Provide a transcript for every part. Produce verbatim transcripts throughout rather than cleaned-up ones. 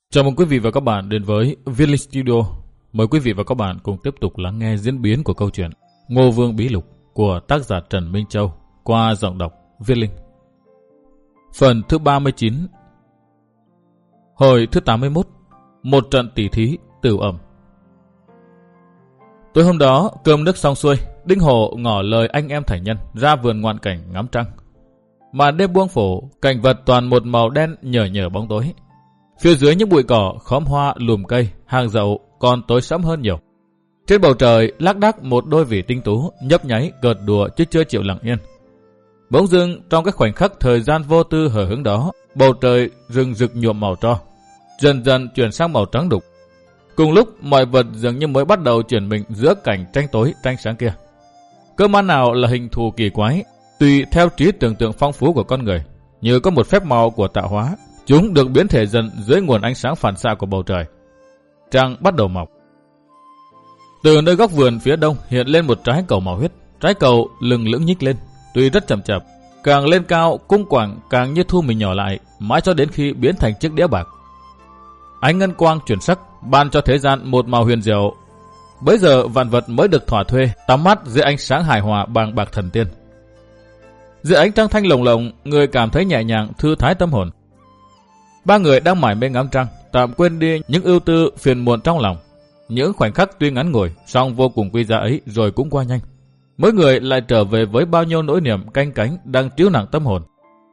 Chào mừng quý vị và các bạn đến với Viết Linh Studio. Mời quý vị và các bạn cùng tiếp tục lắng nghe diễn biến của câu chuyện Ngô Vương Bí Lục của tác giả Trần Minh Châu qua giọng đọc Viết Linh. Phần thứ ba mươi chín. Hồi thứ tám mươi mốt. Một trận tỷ thí tửu ẩm. Tối hôm đó, cơm nước xong xuôi, Đinh Hổ ngỏ lời anh em thành nhân ra vườn ngoạn cảnh ngắm trăng. Màn đêm buông phủ, cảnh vật toàn một màu đen nhờ nhờ bóng tối. Phía dưới những bụi cỏ, khóm hoa, lùm cây, hàng dậu còn tối sẫm hơn nhiều. Trên bầu trời lác đác một đôi vỉ tinh tú nhấp nháy cợt đùa chứ chưa chịu lặng yên. Bỗng dưng trong cái khoảnh khắc thời gian vô tư hờ hững đó, bầu trời rừng rực nhuộm màu tro, dần dần chuyển sang màu trắng đục. Cùng lúc mọi vật dường như mới bắt đầu chuyển mình giữa cảnh tranh tối tranh sáng kia. Cơ man nào là hình thù kỳ quái, tùy theo trí tưởng tượng phong phú của con người, như có một phép màu của tạo hóa. Chúng được biến thể dần dưới nguồn ánh sáng phản xạ của bầu trời. Trăng bắt đầu mọc. Từ nơi góc vườn phía đông hiện lên một trái cầu màu huyết. Trái cầu lừng lững nhích lên, tuy rất chậm chạp, càng lên cao cung quảng càng như thu mình nhỏ lại, mãi cho đến khi biến thành chiếc đĩa bạc. Ánh ngân quang chuyển sắc, ban cho thế gian một màu huyền diệu. Bấy giờ vạn vật mới được thỏa thuê tắm mắt dưới ánh sáng hài hòa bàng bạc thần tiên. Dưới ánh trăng thanh lồng lộng, người cảm thấy nhẹ nhàng thư thái tâm hồn. Ba người đang mải mê ngắm trăng, tạm quên đi những ưu tư phiền muộn trong lòng. Những khoảnh khắc tuy ngắn ngủi, song vô cùng quý giá ấy rồi cũng qua nhanh. Mỗi người lại trở về với bao nhiêu nỗi niềm canh cánh đang trĩu nặng tâm hồn.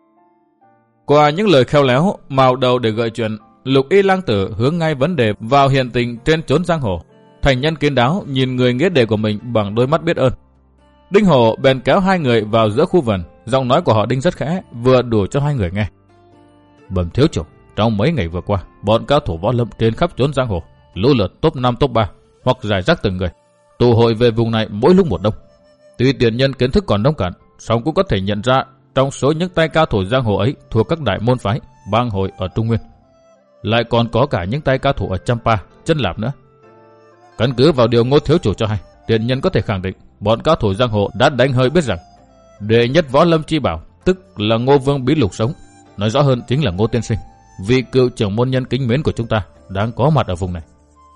Qua những lời khéo léo, mào đầu để gợi chuyện, Lục Y Lang Tử hướng ngay vấn đề vào hiện tình trên chốn giang hồ. Thành nhân kiến đáo nhìn người nghĩa đệ của mình bằng đôi mắt biết ơn. Đinh Hổ bèn kéo hai người vào giữa khu vườn, giọng nói của họ Đinh rất khẽ, vừa đủ cho hai người nghe. Bẩm thiếu chủ, trong mấy ngày vừa qua, bọn cao thủ võ lâm trên khắp chốn giang hồ, lũ lượt top năm top ba hoặc rải rác từng người, tụ hội về vùng này mỗi lúc một đông. Tuy tiền nhân kiến thức còn nông cạn, song cũng có thể nhận ra trong số những tay cao thủ giang hồ ấy thuộc các đại môn phái, bang hội ở Trung Nguyên, lại còn có cả những tay cao thủ ở Champa, Chân Lạp nữa. Căn cứ vào điều Ngô thiếu chủ cho hay, tiền nhân có thể khẳng định bọn cao thủ giang hồ đã đánh hơi biết rằng đệ nhất võ lâm chi bảo, tức là Ngô Vương Bí Lục sống, nói rõ hơn chính là Ngô tiên sinh, vị cựu trưởng môn nhân kính mến của chúng ta, đang có mặt ở vùng này.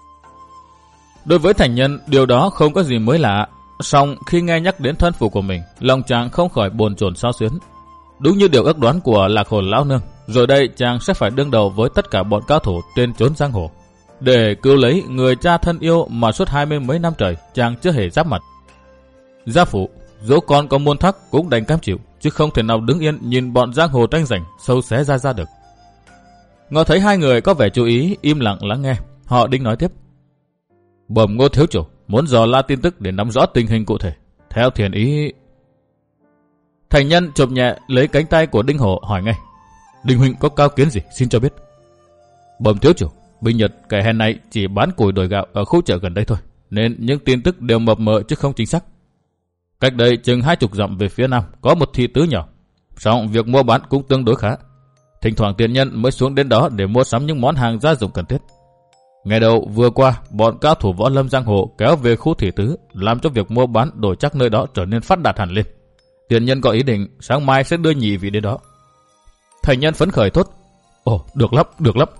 Đối với thành nhân, điều đó không có gì mới lạ, song khi nghe nhắc đến thân phụ của mình, lòng chàng không khỏi bồn chồn xao xuyến. Đúng như điều ước đoán của Lạc Hồn lão nương, rồi đây chàng sẽ phải đương đầu với tất cả bọn cao thủ trên chốn giang hồ, để cứu lấy người cha thân yêu mà suốt hai mươi mấy năm trời chàng chưa hề giáp mặt. Gia phụ, dẫu con có muôn thắc cũng đành cam chịu, chứ không thể nào đứng yên nhìn bọn giang hồ tranh giành sâu xé ra ra được. Ngó thấy hai người có vẻ chú ý, im lặng lắng nghe, họ Đinh nói tiếp. Bẩm Ngô thiếu chủ, muốn dò la tin tức để nắm rõ tình hình cụ thể. Theo thiền ý... Thành nhân chộp nhẹ lấy cánh tay của Đinh Hổ hỏi ngay. Đinh huynh có cao kiến gì, xin cho biết. Bẩm thiếu chủ, binh nhật kẻ hèn này chỉ bán củi đổi gạo ở khu chợ gần đây thôi, nên những tin tức đều mập mờ chứ không chính xác. Cách đây chừng hai chục dặm về phía nam có một thị tứ nhỏ, song việc mua bán cũng tương đối khá. Thỉnh thoảng tiền nhân mới xuống đến đó để mua sắm những món hàng gia dụng cần thiết. Ngày đầu vừa qua, bọn cao thủ võ lâm giang hồ kéo về khu thị tứ, làm cho việc mua bán đổi chắc nơi đó trở nên phát đạt hẳn lên. Tiền nhân có ý định sáng mai sẽ đưa nhị vị đến đó. Thành nhân phấn khởi thốt. Ồ, được lắm, được lắm.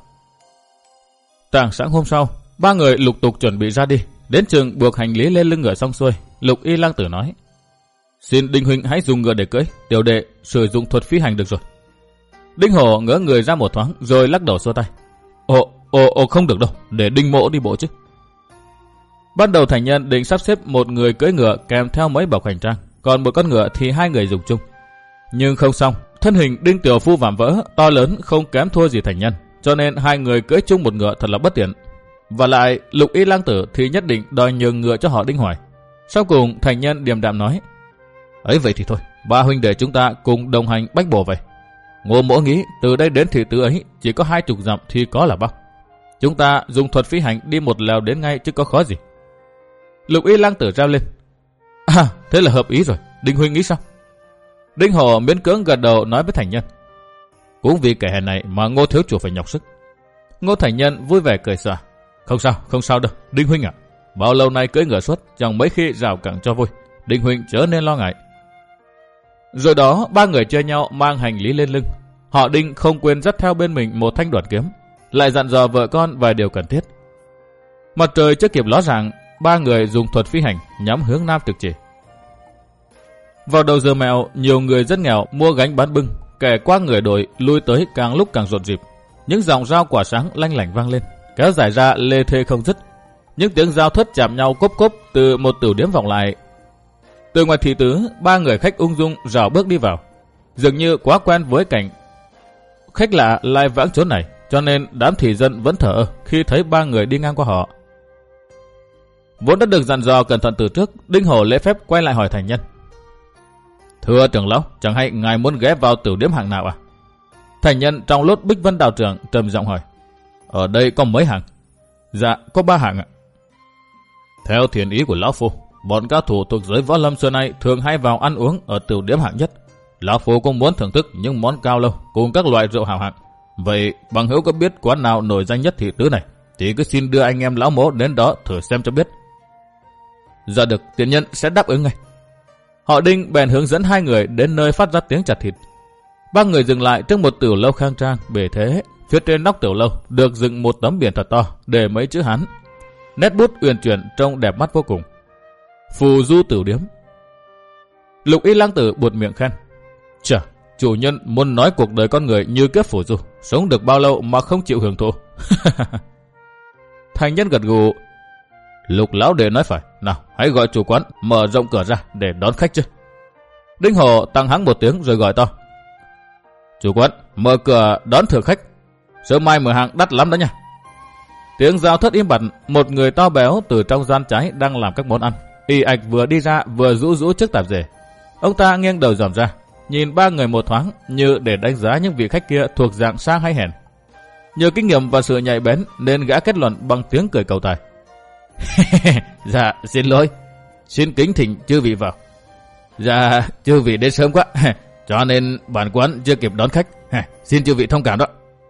Tảng sáng hôm sau, ba người lục tục chuẩn bị ra đi. Đến chừng buộc hành lý lên lưng ngựa xong xuôi, Lục Y Lang Tử nói. Xin Đinh huynh hãy dùng ngựa để cưỡi, tiểu đệ sử dụng thuật phi hành được rồi. Đinh Hổ ngỡ người ra một thoáng rồi lắc đầu xua tay. Ồ, ồ, ồ không được đâu, để Đinh mỗ đi bộ chứ. Ban đầu thành nhân định sắp xếp một người cưỡi ngựa kèm theo mấy bọc hành trang, còn một con ngựa thì hai người dùng chung. Nhưng không xong, thân hình Đinh tiểu phu vạm vỡ, to lớn không kém thua gì thành nhân, cho nên hai người cưỡi chung một ngựa thật là bất tiện. Và lại Lục Y Lang Tử thì nhất định đòi nhường ngựa cho họ Đinh Hoài. Sau cùng thành nhân điềm đạm nói. Ấy vậy thì thôi, ba huynh đệ chúng ta cùng đồng hành bách bộ về. Ngô mỗ nghĩ từ đây đến thị tứ ấy chỉ có hai chục dặm thì có là bao. Chúng ta dùng thuật phi hành đi một lèo đến ngay chứ có khó gì. Lục Y Lang Tử rao lên. À, thế là hợp ý rồi, Đinh huynh nghĩ sao? Đinh Hổ miễn cưỡng gật đầu nói với thành nhân. Cũng vì kẻ hèn này mà Ngô thiếu chủ phải nhọc sức. Ngô thành nhân vui vẻ cười xòa. Không sao, không sao đâu, Đinh huynh ạ. À, bao lâu nay cưỡi ngựa suốt, chẳng mấy khi rào cẳng cho vui. Đinh huynh chớ nên lo ngại. Rồi đó ba người chơi nhau mang hành lý lên lưng. Họ Đinh không quên dắt theo bên mình một thanh đoản kiếm. lại dặn dò vợ con vài điều cần thiết. Mặt trời chưa kịp ló dạng, ba người dùng thuật phi hành nhắm hướng nam trực chỉ. Vào đầu giờ mẹo, nhiều người dân nghèo mua gánh bán bưng, kẻ qua người đổi lui tới càng lúc càng rộn rịp. Những dòng rau quả sáng lanh lảnh vang lên, kéo dài ra lê thê không dứt. Những tiếng giao thớt chạm nhau cốp cốp từ một tửu điếm vọng lại. Từ ngoài thị tứ, ba người khách ung dung rảo bước đi vào, dường như quá quen với cảnh khách lạ lại vãng chốn này, cho nên đám thị dân vẫn thở ơ khi thấy ba người đi ngang qua họ. Vốn đã được dặn dò cẩn thận từ trước, Đinh Hổ lễ phép quay lại hỏi thành nhân: "Thưa trưởng lão, chẳng hay ngài muốn ghé vào tiểu điếm hàng nào à?" Thành nhân trong lốt Bích Vân đạo trưởng trầm giọng hỏi: "Ở đây có mấy hàng?" "Dạ, có ba hàng ạ." "Theo thiền ý của lão phu, bọn cao thủ thuộc giới võ lâm xưa nay thường hay vào ăn uống ở tiểu điếm hạng nhất. Lão phu cũng muốn thưởng thức những món cao lâu cùng các loại rượu hảo hạng. Vậy bằng hữu có biết quán nào nổi danh nhất thị tứ này thì cứ xin đưa anh em lão mỗ đến đó thử xem cho biết." "Dạ được, tiền nhân sẽ đáp ứng ngay." Họ Đinh bèn hướng dẫn hai người đến nơi phát ra tiếng chặt thịt. Ba người dừng lại trước một tiểu lâu khang trang bề thế. Phía trên nóc tiểu lâu được dựng một tấm biển thật to để mấy chữ Hán. Nét bút uyển chuyển trông đẹp mắt vô cùng: "Phù Du Tiểu Điếm." Lục Y Lang Tử buột miệng khen: "Chà, chủ nhân muốn nói cuộc đời con người như kiếp phù du, sống được bao lâu mà không chịu hưởng thụ." Thành nhân gật gù: "Lục lão đệ nói phải, nào hãy gọi chủ quán mở rộng cửa ra để đón khách chứ." Đinh Hổ tăng hắng một tiếng rồi gọi to: "Chủ quán, mở cửa đón thượng khách. Sớm mai mở hàng đắt lắm đó nha." Tiếng giao thất im bặt, một người to béo từ trong gian trái đang làm các món ăn. Y ạch vừa đi ra vừa rũ rũ trước tạp dề. Ông ta nghiêng đầu dòm ra, nhìn ba người một thoáng như để đánh giá những vị khách kia thuộc dạng sang hay hèn. Nhờ kinh nghiệm và sự nhạy bén nên gã kết luận bằng tiếng cười cầu tài: "Dạ, xin lỗi. Xin kính thỉnh chư vị vào. Dạ, chư vị đến sớm quá, cho nên bản quán chưa kịp đón khách. Xin chư vị thông cảm đó."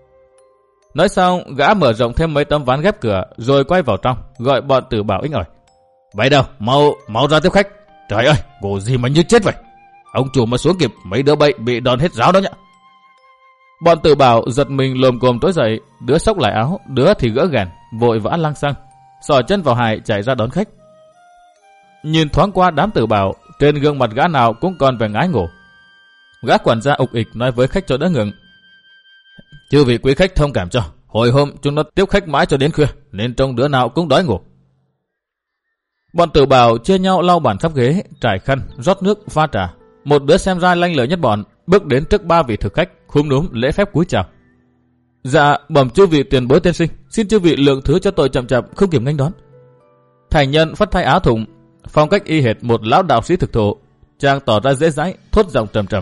Nói xong, gã mở rộng thêm mấy tấm ván ghép cửa rồi quay vào trong, gọi bọn Tử Bảo inh ỏi: "Vậy đâu, mau mau ra tiếp khách. Trời ơi, ngủ gì mà như chết vậy. Ông chủ mà xuống kịp, mấy đứa bậy bị đòn hết ráo đó nhá." Bọn Tử Bảo giật mình lồm cồm trỗi dậy, đứa xốc lại áo, đứa thì gỡ gàn, vội vã lăng xăng, xỏ chân vào hài chạy ra đón khách. Nhìn thoáng qua đám Tử Bảo, trên gương mặt gã nào cũng còn vẻ ngái ngủ. Gã quản gia ục ịch nói với khách cho đỡ ngượng: "Chư vị quý khách thông cảm cho, hồi hôm chúng nó tiếp khách mãi cho đến khuya, nên trông đứa nào cũng đói ngủ." Bọn Tử Bảo chia nhau lau bàn sắp ghế, trải khăn, rót nước, pha trà. Một đứa xem ra lanh lợi nhất bọn bước đến trước ba vị thực khách, khúm núm lễ phép cúi chào: "Dạ, bẩm chư vị tiền bối tiên sinh, xin chư vị lượng thứ cho tội chậm chạp không kịp nghênh đón." Thành nhân phất thay áo thụng, phong cách y hệt một lão đạo sĩ thực thụ. Chàng tỏ ra dễ dãi, thốt giọng trầm trầm: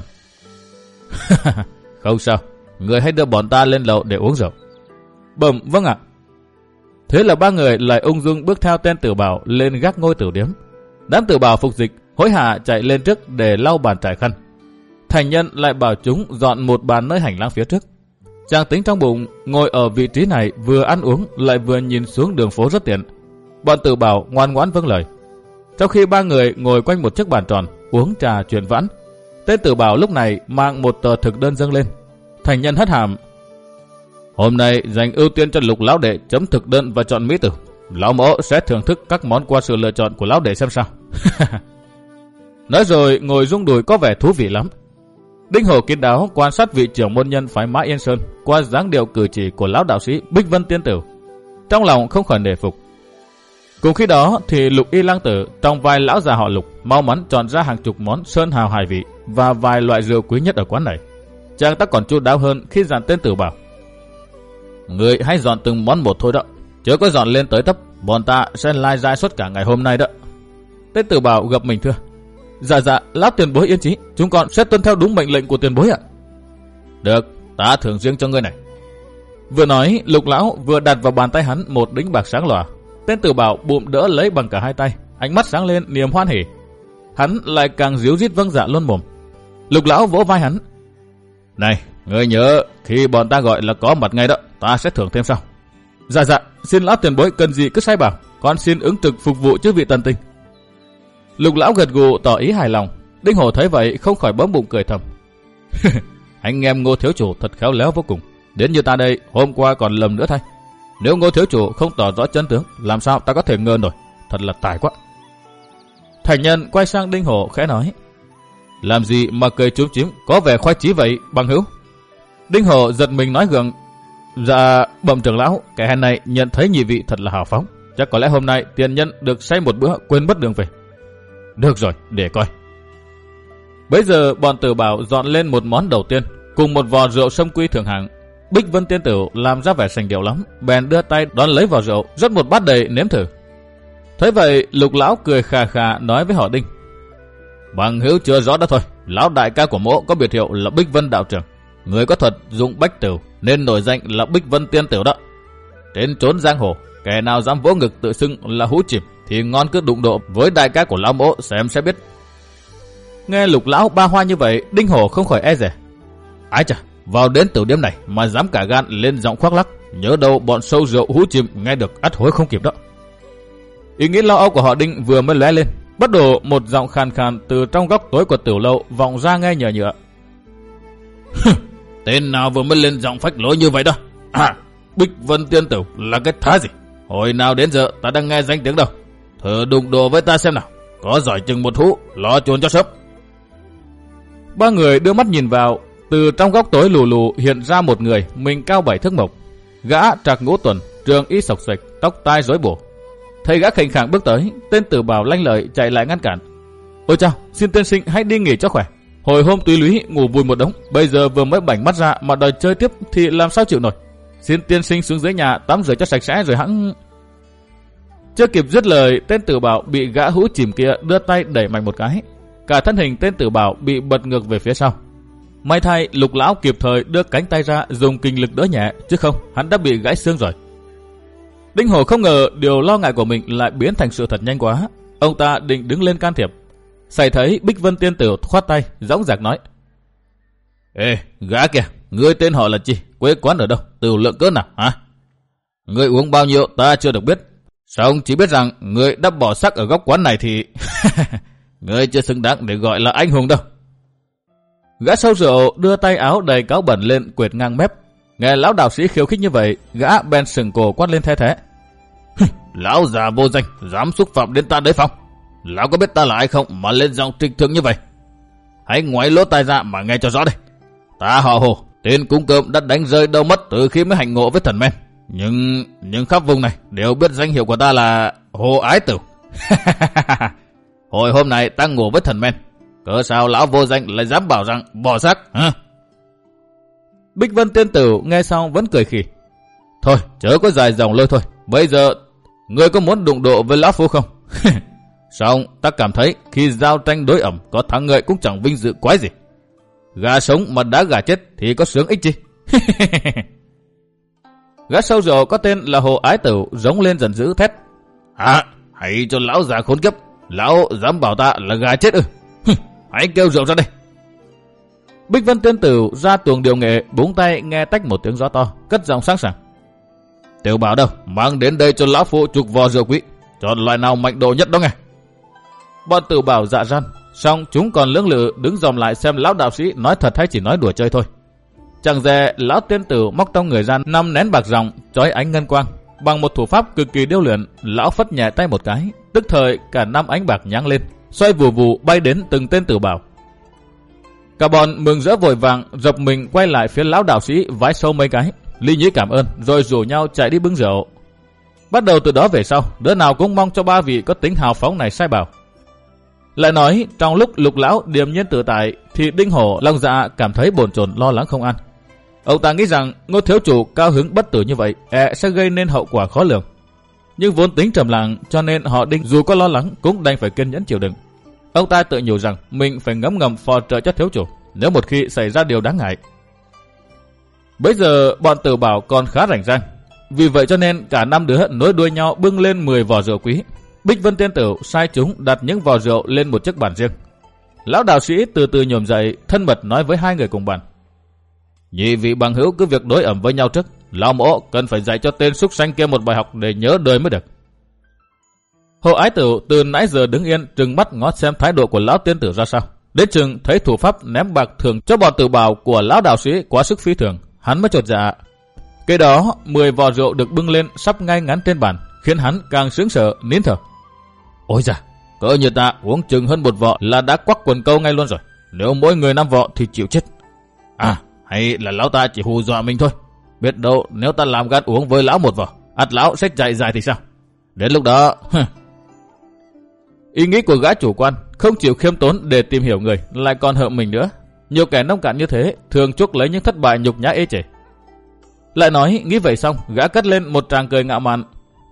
"Không sao, người hãy đưa bọn ta lên lầu để uống rượu." "Bẩm vâng ạ." Thế là ba người lại ung dung bước theo tên Tử Bảo lên gác ngôi tiểu điếm. Đám Tử Bảo phục dịch hối hả chạy lên trước để lau bàn trải khăn. Thành nhân lại bảo chúng dọn một bàn nơi hành lang phía trước. Chàng tính trong bụng ngồi ở vị trí này vừa ăn uống lại vừa nhìn xuống đường phố rất tiện. Bọn Tử Bảo ngoan ngoãn vâng lời. Trong khi ba người ngồi quanh một chiếc bàn tròn uống trà chuyện vãn, tên Tử Bảo lúc này mang một tờ thực đơn dâng lên. Thành nhân hất hàm: "Hôm nay dành ưu tiên cho Lục lão đệ chấm thực đơn và chọn mỹ tử. Lão mẫu sẽ thưởng thức các món qua sự lựa chọn của lão đệ xem sao." Nói rồi ngồi rung đùi có vẻ thú vị lắm. Đinh Hổ kín đáo quan sát vị trưởng môn nhân phái Mã Yên Sơn qua dáng điệu cử chỉ của lão đạo sĩ Bích Vân Tiên Tử, trong lòng không khỏi nể phục. Cùng khi đó thì Lục Y Lang Tử trong vai lão già họ Lục mau mắn chọn ra hàng chục món sơn hào hải vị và vài loại rượu quý nhất ở quán này. Chàng ta còn chu đáo hơn khi dặn tên Tử Bảo: "Người hãy dọn từng món một thôi đó, chớ có dọn lên tới tấp, bọn ta sẽ lai dai suốt cả ngày hôm nay đó." Tên Tử Bảo gập mình thưa: "Dạ dạ, lão tiền bối yên chí, chúng con sẽ tuân theo đúng mệnh lệnh của tiền bối ạ." "Được, ta thưởng riêng cho ngươi này." Vừa nói, Lục lão vừa đặt vào bàn tay hắn một đĩnh bạc sáng lòa. Tên Tử Bảo bụm đỡ lấy bằng cả hai tay, ánh mắt sáng lên niềm hoan hỉ. Hắn lại càng díu dít vâng dạ luôn mồm. Lục lão vỗ vai hắn: "Này, ngươi nhớ khi bọn ta gọi là có mặt ngay đó, ta sẽ thưởng thêm sau." "Dạ dạ, xin lão tiền bối cần gì cứ sai bảo, con xin ứng trực phục vụ chư vị tần tình." Lục lão gật gù tỏ ý hài lòng. Đinh Hổ thấy vậy không khỏi bấm bụng cười thầm: "Anh em Ngô thiếu chủ thật khéo léo vô cùng. Đến như ta đây, hôm qua còn lầm nữa thay. Nếu Ngô thiếu chủ không tỏ rõ chân tướng, làm sao ta có thể ngờ nổi? Thật là tài quá. Thành nhân quay sang Đinh Hổ khẽ nói: làm gì mà cười chúm chím, có vẻ khoái chí vậy, bằng hữu? Đinh Hổ giật mình nói gượng: dạ, bẩm trưởng lão, kẻ hèn này nhận thấy nhị vị thật là hào phóng, chắc có lẽ hôm nay tiền nhân được say một bữa quên mất đường về. Được rồi, để coi. Bây giờ bọn Tử Bảo dọn lên một món đầu tiên, cùng một vò rượu sâm quy thượng hạng. Bích Vân tiên tử làm ra vẻ sành điệu lắm, bèn đưa tay đón lấy vò rượu, rót một bát đầy nếm thử. Thấy vậy, Lục lão cười khà khà nói với họ Đinh: bằng hữu chưa rõ đó thôi, lão đại ca của mỗ có biệt hiệu là Bích Vân đạo trưởng, người có thuật dụng bách tử nên nổi danh là Bích Vân tiên tử đó. Trên trốn giang hồ, kẻ nào dám vỗ ngực tự xưng là hú chìm thì ngon cứ đụng độ với đại ca của lão mỗ xem sẽ biết. Nghe Lục lão ba hoa như vậy, Đinh Hổ không khỏi e dè. Ái chà, vào đến tiểu điểm này mà dám cả gan lên giọng khoác lác, nhớ đâu bọn sâu rượu hú chìm nghe được ắt hối không kịp đó. Ý nghĩ lo âu của họ Đinh vừa mới lóe lên, bất đổ một giọng khàn khàn từ trong góc tối của tiểu lâu vọng ra nghe nhờ nhựa. Tên nào vừa mới lên giọng phách lối như vậy đó? À, Bích Vân tiên tử là cái thá gì? Hồi nào đến giờ ta đang nghe danh tiếng đâu. Thử đụng đồ với ta xem nào, có giỏi chừng một hũ, lo chuồn cho sớm. Ba người đưa mắt nhìn vào, từ trong góc tối lù lù hiện ra một người, mình cao bảy thước mộc, gã trạc ngũ tuần, trường y sộc sạch, tóc tai rối bù. Thấy gã khệnh khạng bước tới, tên Tử Bảo lanh lợi chạy lại ngăn cản. Ôi chao, xin tiên sinh hãy đi nghỉ cho khỏe. Hồi hôm túy lúy ngủ vùi một đống, bây giờ vừa mới bảnh mắt ra mà đòi chơi tiếp thì làm sao chịu nổi. Xin tiên sinh xuống dưới nhà tắm rửa cho sạch sẽ rồi hẵng. Chưa kịp dứt lời, tên Tử Bảo bị gã hũ chìm kia đưa tay đẩy mạnh một cái. Cả thân hình tên Tử Bảo bị bật ngược về phía sau. May thay Lục lão kịp thời đưa cánh tay ra dùng kinh lực đỡ nhẹ, chứ không hắn đã bị gãy xương rồi. Đinh Hổ không ngờ điều lo ngại của mình lại biến thành sự thật nhanh quá. Ông ta định đứng lên can thiệp, xảy thấy Bích Vân tiên tử khoát tay dõng dạc nói: Ê, gã kìa, ngươi tên họ là chi, quê quán ở đâu, tiểu lượng cỡ nào hả? Ngươi uống bao nhiêu ta chưa được biết, xong chỉ biết rằng ngươi đã bỏ xác ở góc quán này thì ngươi chưa xứng đáng để gọi là anh hùng đâu. Gã sâu rượu đưa tay áo đầy cáo bẩn lên quệt ngang mép. Nghe lão đạo sĩ khiêu khích như vậy, gã bèn sừng cổ quát lên the thế: Lão già vô danh, dám xúc phạm đến ta đấy phong. Lão có biết ta là ai không mà lên giọng trịch thượng như vậy? Hãy ngoáy lỗ tai ra mà nghe cho rõ đây. Ta họ Hồ, tên cúng cơm đã đánh rơi đâu mất từ khi mới hành ngộ với thần men. Nhưng nhưng khắp vùng này đều biết danh hiệu của ta là Hồ Ái Tử. Hồi hôm nay ta ngủ với thần men, cớ sao lão vô danh lại dám bảo rằng bỏ xác hả? Bích Vân tiên tử nghe xong vẫn cười khì. Thôi chớ có dài dòng lôi thôi, bây giờ ngươi có muốn đụng độ với lão phu không? Xong ta cảm thấy khi giao tranh đối ẩm có thắng lợi cũng chẳng vinh dự quái gì. Gà sống mà đã gà chết thì có sướng ích chi. Gã sâu rượu có tên là Hồ Ái Tử giống lên giận dữ thét: Hả? Hãy cho lão già khốn kiếp, lão dám bảo ta là gà chết ư? Hãy kêu rượu ra đây. Bích Vân tiên tử ra tuồng điều nghệ, búng tay nghe tách một tiếng gió to, cất giọng sáng sảng: Tiểu Bảo đâu, mang đến đây cho lão phụ chục vò rượu quý, chọn loại nào mạnh độ nhất đó nghe. Bọn Tử Bảo dạ răn, xong chúng còn lưỡng lự đứng dòm lại xem lão đạo sĩ nói thật hay chỉ nói đùa chơi thôi. Chẳng dè lão tiên tử móc trong người ra năm nén bạc ròng chói ánh ngân quang, bằng một thủ pháp cực kỳ điêu luyện, lão phất nhẹ tay một cái, tức thời cả năm ánh bạc nháng lên, xoay vù vù bay đến từng tên Tử Bảo. Cả bọn mừng rỡ vội vàng dập mình quay lại phía lão đạo sĩ vái sâu mấy cái, ly nhĩ cảm ơn, rồi rủ nhau chạy đi bưng rượu. Bắt đầu từ đó về sau, đứa nào cũng mong cho ba vị có tính hào phóng này sai bảo. Lại nói trong lúc Lục lão điềm nhiên tự tại thì Đinh Hổ lòng dạ cảm thấy bồn chồn lo lắng không an. Ông ta nghĩ rằng Ngô thiếu chủ cao hứng bất tử như vậy e sẽ gây nên hậu quả khó lường. Nhưng vốn tính trầm lặng cho nên họ Đinh dù có lo lắng cũng đành phải kiên nhẫn chịu đựng. Ông ta tự nhủ rằng mình phải ngấm ngầm phò trợ cho thiếu chủ nếu một khi xảy ra điều đáng ngại. Bây giờ bọn Tử Bảo còn khá rảnh rang, vì vậy cho nên cả năm đứa nối đuôi nhau bưng lên mười vò rượu quý. Bích Vân tiên tử sai chúng đặt những vò rượu lên một chiếc bàn riêng. Lão đạo sĩ từ từ nhổm dậy, thân mật nói với hai người cùng bàn: Nhị vị bằng hữu cứ việc đối ẩm với nhau trước, lão mỗ cần phải dạy cho tên súc sanh kia một bài học để nhớ đời mới được. Hồ Ái Tử từ nãy giờ đứng yên trừng mắt ngó xem thái độ của lão tiên tử ra sao. Đến chừng thấy thủ pháp ném bạc thường cho bọn Tử Bảo của lão đạo sĩ quá sức phi thường, hắn mới chột dạ, Kế đó, mười vò rượu được bưng lên sắp ngay ngắn trên bàn, khiến hắn càng sướng sợ, nín thở. Ôi da, cỡ như ta uống chừng hơn một vò là đã quắc quần câu ngay luôn rồi. Nếu mỗi người năm vò thì chịu chết. À, hay là lão ta chỉ hù dọa mình thôi. Biết đâu nếu ta làm gan uống với lão một vò, ắt lão sẽ chạy dài thì sao? Đến lúc đó... Ý nghĩ của gã chủ quan, không chịu khiêm tốn để tìm hiểu người, lại còn hợm mình nữa. Nhiều kẻ nông cạn như thế thường chuốc lấy những thất bại nhục nhã ê chề. Lại nói, nghĩ vậy xong, gã cất lên một tràng cười ngạo mạn.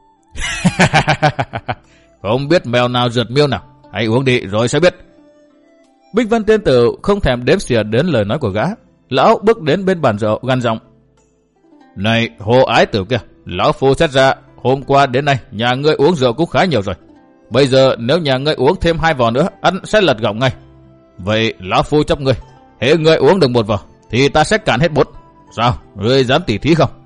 Không biết mèo nào rượt miêu nào, hãy uống đi rồi sẽ biết. Bích Vân Tiên Tử không thèm đếm xỉa đến lời nói của gã. Lão bước đến bên bàn rượu gằn giọng. Này Hồ Ái Tử kia, lão phu xét ra hôm qua đến nay nhà ngươi uống rượu cũng khá nhiều rồi. Bây giờ nếu nhà ngươi uống thêm hai vò nữa, ăn sẽ lật gọng ngay. Vậy lão phu chấp ngươi, hễ ngươi uống được một vò thì ta sẽ cạn hết bốn. Sao, ngươi dám tỉ thí không?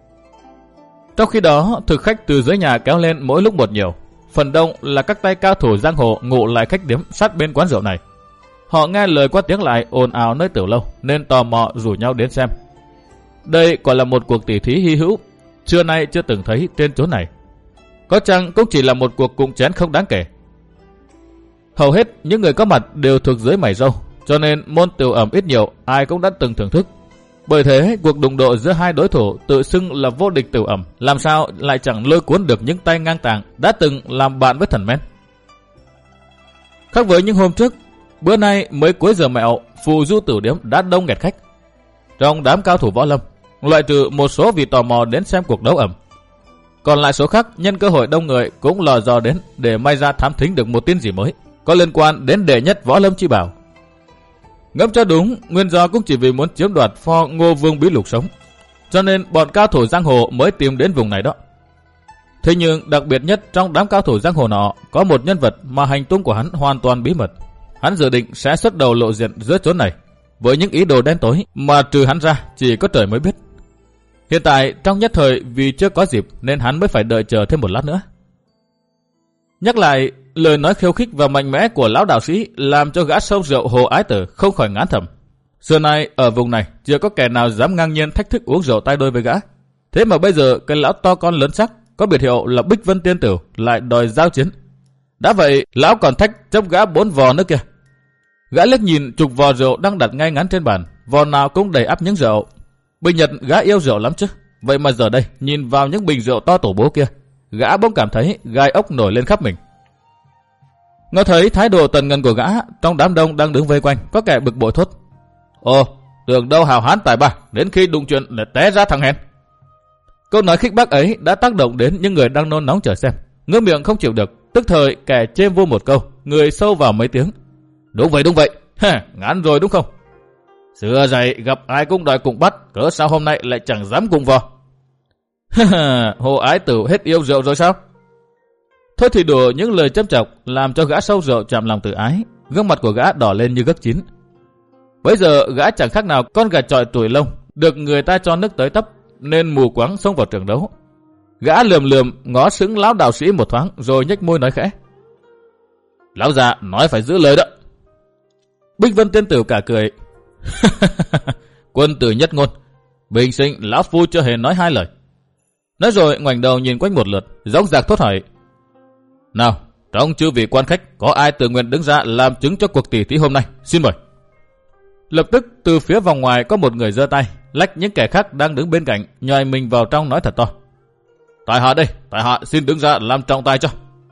Trong khi đó, thực khách từ dưới nhà kéo lên mỗi lúc một nhiều. Phần đông là các tay cao thủ giang hồ ngụ lại khách điếm sát bên quán rượu này. Họ nghe lời qua tiếng lại ồn ào nơi tiểu lâu nên tò mò rủ nhau đến xem. Đây còn là một cuộc tỉ thí hy hữu, xưa nay chưa từng thấy trên chốn này. Có chăng cũng chỉ là một cuộc cụng chén không đáng kể. Hầu hết những người có mặt đều thuộc dưới mày râu, cho nên môn tiểu ẩm ít nhiều ai cũng đã từng thưởng thức. Bởi thế cuộc đụng độ giữa hai đối thủ tự xưng là vô địch tiểu ẩm làm sao lại chẳng lôi cuốn được những tay ngang tàng đã từng làm bạn với thần men. Khác với những hôm trước, bữa nay mới cuối giờ mẹo, phù du tử điếm đã đông nghẹt khách. Trong đám cao thủ võ lâm, loại trừ một số vì tò mò đến xem cuộc đấu ẩm, còn lại số khác nhân cơ hội đông người cũng lò dò đến để may ra thám thính được một tin gì mới có liên quan đến đệ nhất võ lâm chi bảo. Ngẫm cho đúng, nguyên do cũng chỉ vì muốn chiếm đoạt pho Ngô Vương Bí Lục sống, cho nên bọn cao thủ giang hồ mới tìm đến vùng này đó. Thế nhưng đặc biệt nhất trong đám cao thủ giang hồ nọ có một nhân vật mà hành tung của hắn hoàn toàn bí mật. Hắn dự định sẽ xuất đầu lộ diện giữa chốn này với những ý đồ đen tối mà trừ hắn ra chỉ có trời mới biết. Hiện tại trong nhất thời vì chưa có dịp nên hắn mới phải đợi chờ thêm một lát nữa. Nhắc lại, lời nói khiêu khích và mạnh mẽ của lão đạo sĩ làm cho gã sâu rượu Hồ Ái Tử không khỏi ngán thầm. Xưa nay ở vùng này chưa có kẻ nào dám ngang nhiên thách thức uống rượu tay đôi với gã. Thế mà bây giờ cái lão to con lớn sắc có biệt hiệu là Bích Vân Tiên Tử lại đòi giao chiến. Đã vậy lão còn thách chấp gã bốn vò nữa kìa. Gã liếc nhìn chục vò rượu đang đặt ngay ngắn trên bàn, vò nào cũng đầy ắp những rượu. Bình nhật gã yêu rượu lắm chứ, vậy mà giờ đây nhìn vào những bình rượu to tổ bố kia, gã bỗng cảm thấy gai ốc nổi lên khắp mình. Ngó thấy thái độ tần ngần của gã, trong đám đông đang đứng vây quanh có kẻ bực bội thốt: Ồ, tưởng đâu hào hán tài ba, đến khi đụng chuyện lại té ra thằng hèn. Câu nói khích bác ấy đã tác động đến những người đang nôn nóng chờ xem, ngứa miệng không chịu được, tức thời kẻ chêm vô một câu, người sâu vào mấy tiếng: Đúng vậy, đúng vậy, ha, ngán rồi đúng không? Xưa dậy gặp ai cũng đòi cùng bắt, cớ sao hôm nay lại chẳng dám cùng vò? Hồ Ái Tử hết yêu rượu rồi sao? Thôi thì đùa những lời châm chọc làm cho gã sâu rượu chạm lòng tự ái, gương mặt của gã đỏ lên như gấc chín. Bây giờ gã chẳng khác nào con gà chọi tuổi lông, được người ta cho nước tới tấp nên mù quáng xông vào trường đấu. Gã lườm lườm ngó sững lão đạo sĩ một thoáng rồi nhếch môi nói khẽ: Lão già nói phải giữ lời đó. Bích Vân Tiên Tử cả cười: Quân tử nhất ngôn, bình sinh lão phu chưa hề nói hai lời. Nói rồi ngoảnh đầu nhìn quanh một lượt, dõng dạc thốt hỏi: Nào, trong chư vị quan khách có ai tự nguyện đứng ra làm chứng cho cuộc tỷ thí hôm nay? Xin mời. Lập tức từ phía vòng ngoài có một người giơ tay, lách những kẻ khác đang đứng bên cạnh, nhòi mình vào trong nói thật to: Tại hạ đây, tại hạ xin đứng ra làm trọng tài cho.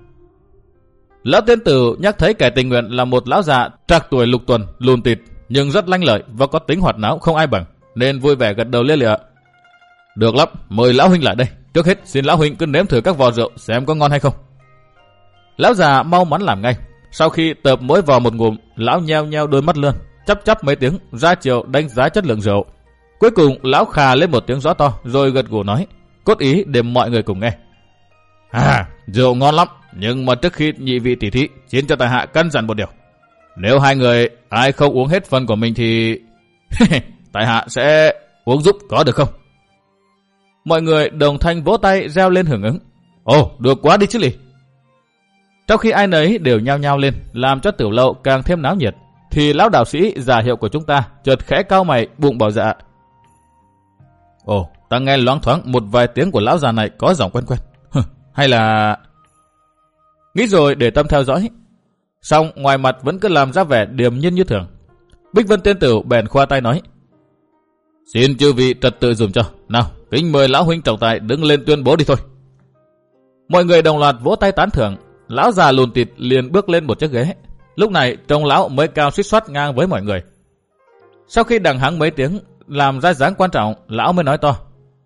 Lão tiên tử nhắc thấy kẻ tình nguyện là một lão già trạc tuổi lục tuần, lùn tịt nhưng rất lanh lợi và có tính hoạt náo không ai bằng, nên vui vẻ gật đầu lia lịa: Được lắm, mời lão huynh lại đây. Trước hết xin lão huynh cứ nếm thử các vò rượu xem có ngon hay không. Lão già mau mắn làm ngay. Sau khi tợp mỗi vò một ngụm, lão nheo nheo đôi mắt lươn, chắp chắp mấy tiếng ra chiều đánh giá chất lượng rượu. Cuối cùng lão khà lên một tiếng rõ to rồi gật gù nói, cốt ý để mọi người cùng nghe: À, rượu ngon lắm, nhưng mà trước khi nhị vị tỷ thí, xin cho tại hạ căn dặn một điều: nếu hai người ai không uống hết phần của mình thì tại hạ sẽ uống giúp, có được không? Mọi người đồng thanh vỗ tay reo lên hưởng ứng: Ồ, được quá đi chứ lì. Trong khi ai nấy đều nhao nhao lên, làm cho tiểu lâu càng thêm náo nhiệt, thì lão đạo sĩ giả hiệu của chúng ta chợt khẽ cau mày, bụng bảo dạ: Ồ, ta nghe loáng thoáng một vài tiếng của lão già này có giọng quen quen. Hay là... Nghĩ rồi để tâm theo dõi. Xong ngoài mặt vẫn cứ làm ra vẻ điềm nhiên như thường. Bích Vân Tiên Tử bèn khoa tay nói: Xin chư vị trật tự dùm cho. Nào, kính mời lão huynh trọng tài đứng lên tuyên bố đi thôi. Mọi người đồng loạt vỗ tay tán thưởng. Lão già lùn tịt liền bước lên một chiếc ghế. Lúc này trông lão mới cao suýt soát ngang với mọi người. Sau khi đằng hắng mấy tiếng làm ra dáng quan trọng, lão mới nói to: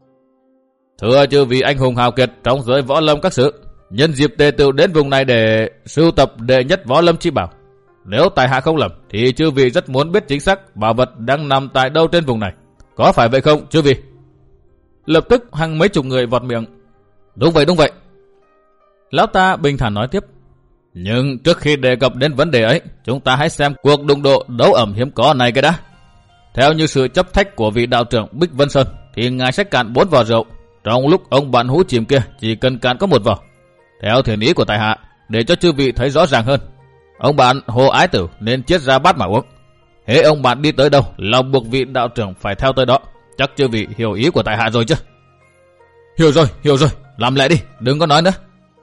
Thưa chư vị anh hùng hào kiệt trong giới võ lâm các sự, nhân dịp tề tựu đến vùng này để sưu tập đệ nhất võ lâm chi bảo. Nếu tại hạ không lầm thì chư vị rất muốn biết chính xác bảo vật đang nằm tại đâu trên vùng này. Có phải vậy không chư vị? Lập tức hàng mấy chục người vọt miệng: Đúng vậy, đúng vậy. Lão ta bình thản nói tiếp: Nhưng trước khi đề cập đến vấn đề ấy, chúng ta hãy xem cuộc đụng độ đấu ẩm hiếm có này cái đã. Theo như sự chấp thách của vị đạo trưởng Bích Vân Sơn thì ngài sẽ cạn bốn vò rượu, trong lúc ông bạn hú chìm kia chỉ cần cạn có một vò. Theo thiền ý của tại hạ, để cho chư vị thấy rõ ràng hơn, ông bạn Hồ Ái Tử nên chiết ra bát mà uống. Hễ ông bạn đi tới đâu, lòng buộc vị đạo trưởng phải theo tới đó. Chắc chư vị hiểu ý của tại hạ rồi chứ? Hiểu rồi, hiểu rồi, làm lại đi, đừng có nói nữa.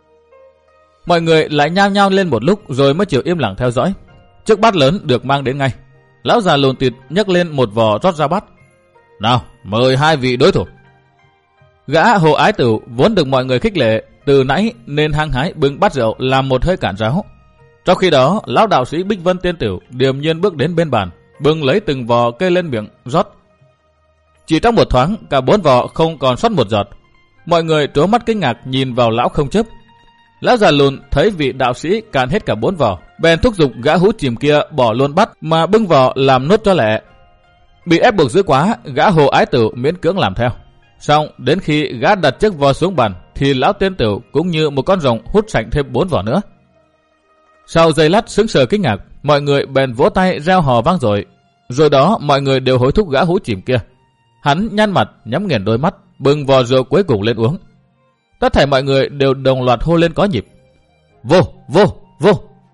Mọi người lại nhao nhao lên một lúc rồi mới chịu im lặng theo dõi. Chiếc bát lớn được mang đến ngay. Lão già lùn tịt nhấc lên một vò rót ra bát. Nào, mời hai vị đối thủ. Gã Hồ Ái Tử vốn được mọi người khích lệ từ nãy nên hăng hái bưng bát rượu làm một hơi cạn ráo. Trong khi đó, lão đạo sĩ Bích Vân Tiên Tử điềm nhiên bước đến bên bàn, bưng lấy từng vò kê lên miệng rót. Chỉ trong một thoáng, cả bốn vò không còn sót một giọt. Mọi người trố mắt kinh ngạc nhìn vào lão không chớp. Lão già lùn thấy vị đạo sĩ cạn hết cả bốn vò, bèn thúc giục gã hú chìm kia bỏ luôn bát mà bưng vò làm nốt cho lẹ. Bị ép buộc dữ quá, gã Hồ Ái Tử miễn cưỡng làm theo. Xong đến khi gã đặt chiếc vò xuống bàn thì lão tiên tử cũng như một con rồng hút sạch thêm bốn vò nữa. Sau giây lát sững sờ kinh ngạc, mọi người bèn vỗ tay reo hò vang dội. Rồi đó mọi người đều hối thúc gã hú chìm kia. Hắn nhăn mặt nhắm nghiền đôi mắt, bưng vò rượu cuối cùng lên uống. Tất thảy mọi người đều đồng loạt hô lên có nhịp: Vô, vô, vô.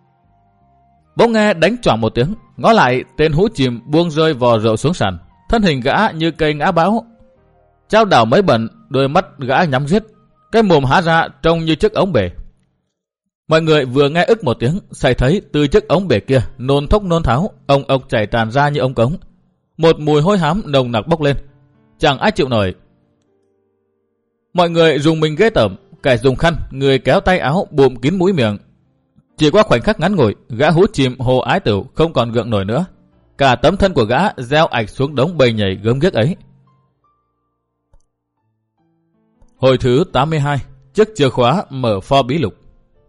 Bỗng nghe đánh choảng một tiếng, ngó lại tên hú chìm buông rơi vò rượu xuống sàn, thân hình gã như cây ngã bão, chao đảo mấy bận, đôi mắt gã nhắm riết, cái mồm há ra trông như chiếc ống bể. Mọi người vừa nghe ức một tiếng, xảy thấy từ chiếc ống bể kia nôn thốc nôn tháo, ông ốc chảy tràn ra như ống cống. Một mùi hôi hám nồng nặc bốc lên, chẳng ai chịu nổi. Mọi người dùng mình ghê tởm, kẻ dùng khăn, người kéo tay áo bụm kín mũi miệng. Chỉ qua khoảnh khắc ngắn ngủi, gã hú chìm Hồ Ái Tử không còn gượng nổi nữa. Cả tấm thân của gã gieo ạch xuống đống bầy nhảy gớm ghiếc ấy. Hồi thứ tám mươi hai, chiếc chìa khóa mở pho bí lục.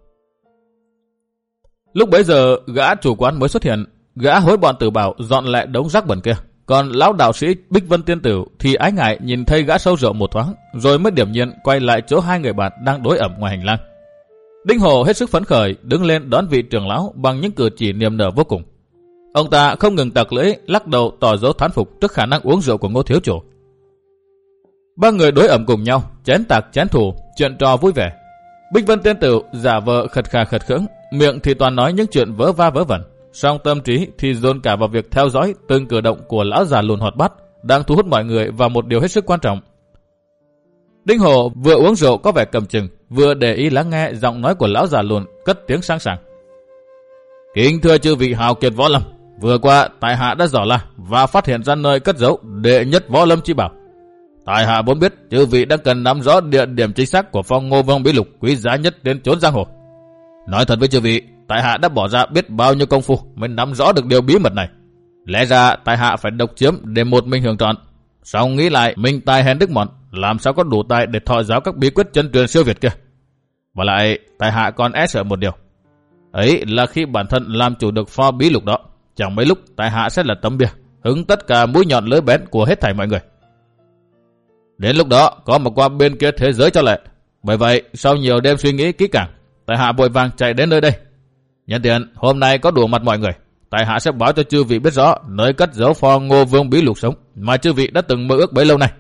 Lúc bấy giờ gã chủ quán mới xuất hiện, gã hối bọn Tử Bảo dọn lại đống rác bẩn kia. Còn lão đạo sĩ Bích Vân Tiên Tử thì ái ngại nhìn thấy gã sâu rượu một thoáng, rồi mới điểm nhiên quay lại chỗ hai người bạn đang đối ẩm ngoài hành lang. Đinh Hồ hết sức phấn khởi đứng lên đón vị trưởng lão bằng những cử chỉ niềm nở vô cùng. Ông ta không ngừng tặc lưỡi, lắc đầu tỏ dấu thán phục trước khả năng uống rượu của Ngô thiếu chủ. Ba người đối ẩm cùng nhau, chén tạc chén thủ, chuyện trò vui vẻ. Bích Vân Tiên Tử giả vờ khật khà khật khưỡng, miệng thì toàn nói những chuyện vớ va vớ vẩn, song tâm trí thì dồn cả vào việc theo dõi từng cử động của lão già lùn hoạt bát đang thu hút mọi người vào một điều hết sức quan trọng. Đinh Hồ vừa uống rượu có vẻ cầm chừng, vừa để ý lắng nghe giọng nói của lão già lùn cất tiếng sang sảng. Kính thưa chư vị hào kiệt võ lâm, vừa qua tại hạ đã dò la và phát hiện ra nơi cất giấu đệ nhất võ lâm chi bảo. Tại hạ muốn biết chư vị đang cần nắm rõ địa điểm chính xác của phong Ngô Vương bí lục quý giá nhất trên chốn giang hồ. Nói thật với chư vị, tại hạ đã bỏ ra biết bao nhiêu công phu mới nắm rõ được điều bí mật này. Lẽ ra tại hạ phải độc chiếm để một mình hưởng trọn. Xong nghĩ lại mình tài hèn đức mọn, làm sao có đủ tài để thọ giáo các bí quyết chân truyền siêu việt kia. Và lại tại hạ còn e sợ một điều, ấy là khi bản thân làm chủ được pho bí lục đó, chẳng mấy lúc tại hạ sẽ là tấm bia hứng tất cả mũi nhọn lưỡi bén của hết thảy mọi người. Đến lúc đó có một qua bên kia thế giới cho lệ. Bởi vậy sau nhiều đêm suy nghĩ kỹ càng, tại hạ vội vàng chạy đến nơi đây. Nhân tiện hôm nay có đủ mặt mọi người, tại hạ sẽ báo cho chư vị biết rõ nơi cất giấu pho Ngô Vương bí lục sống mà chư vị đã từng mơ ước bấy lâu nay.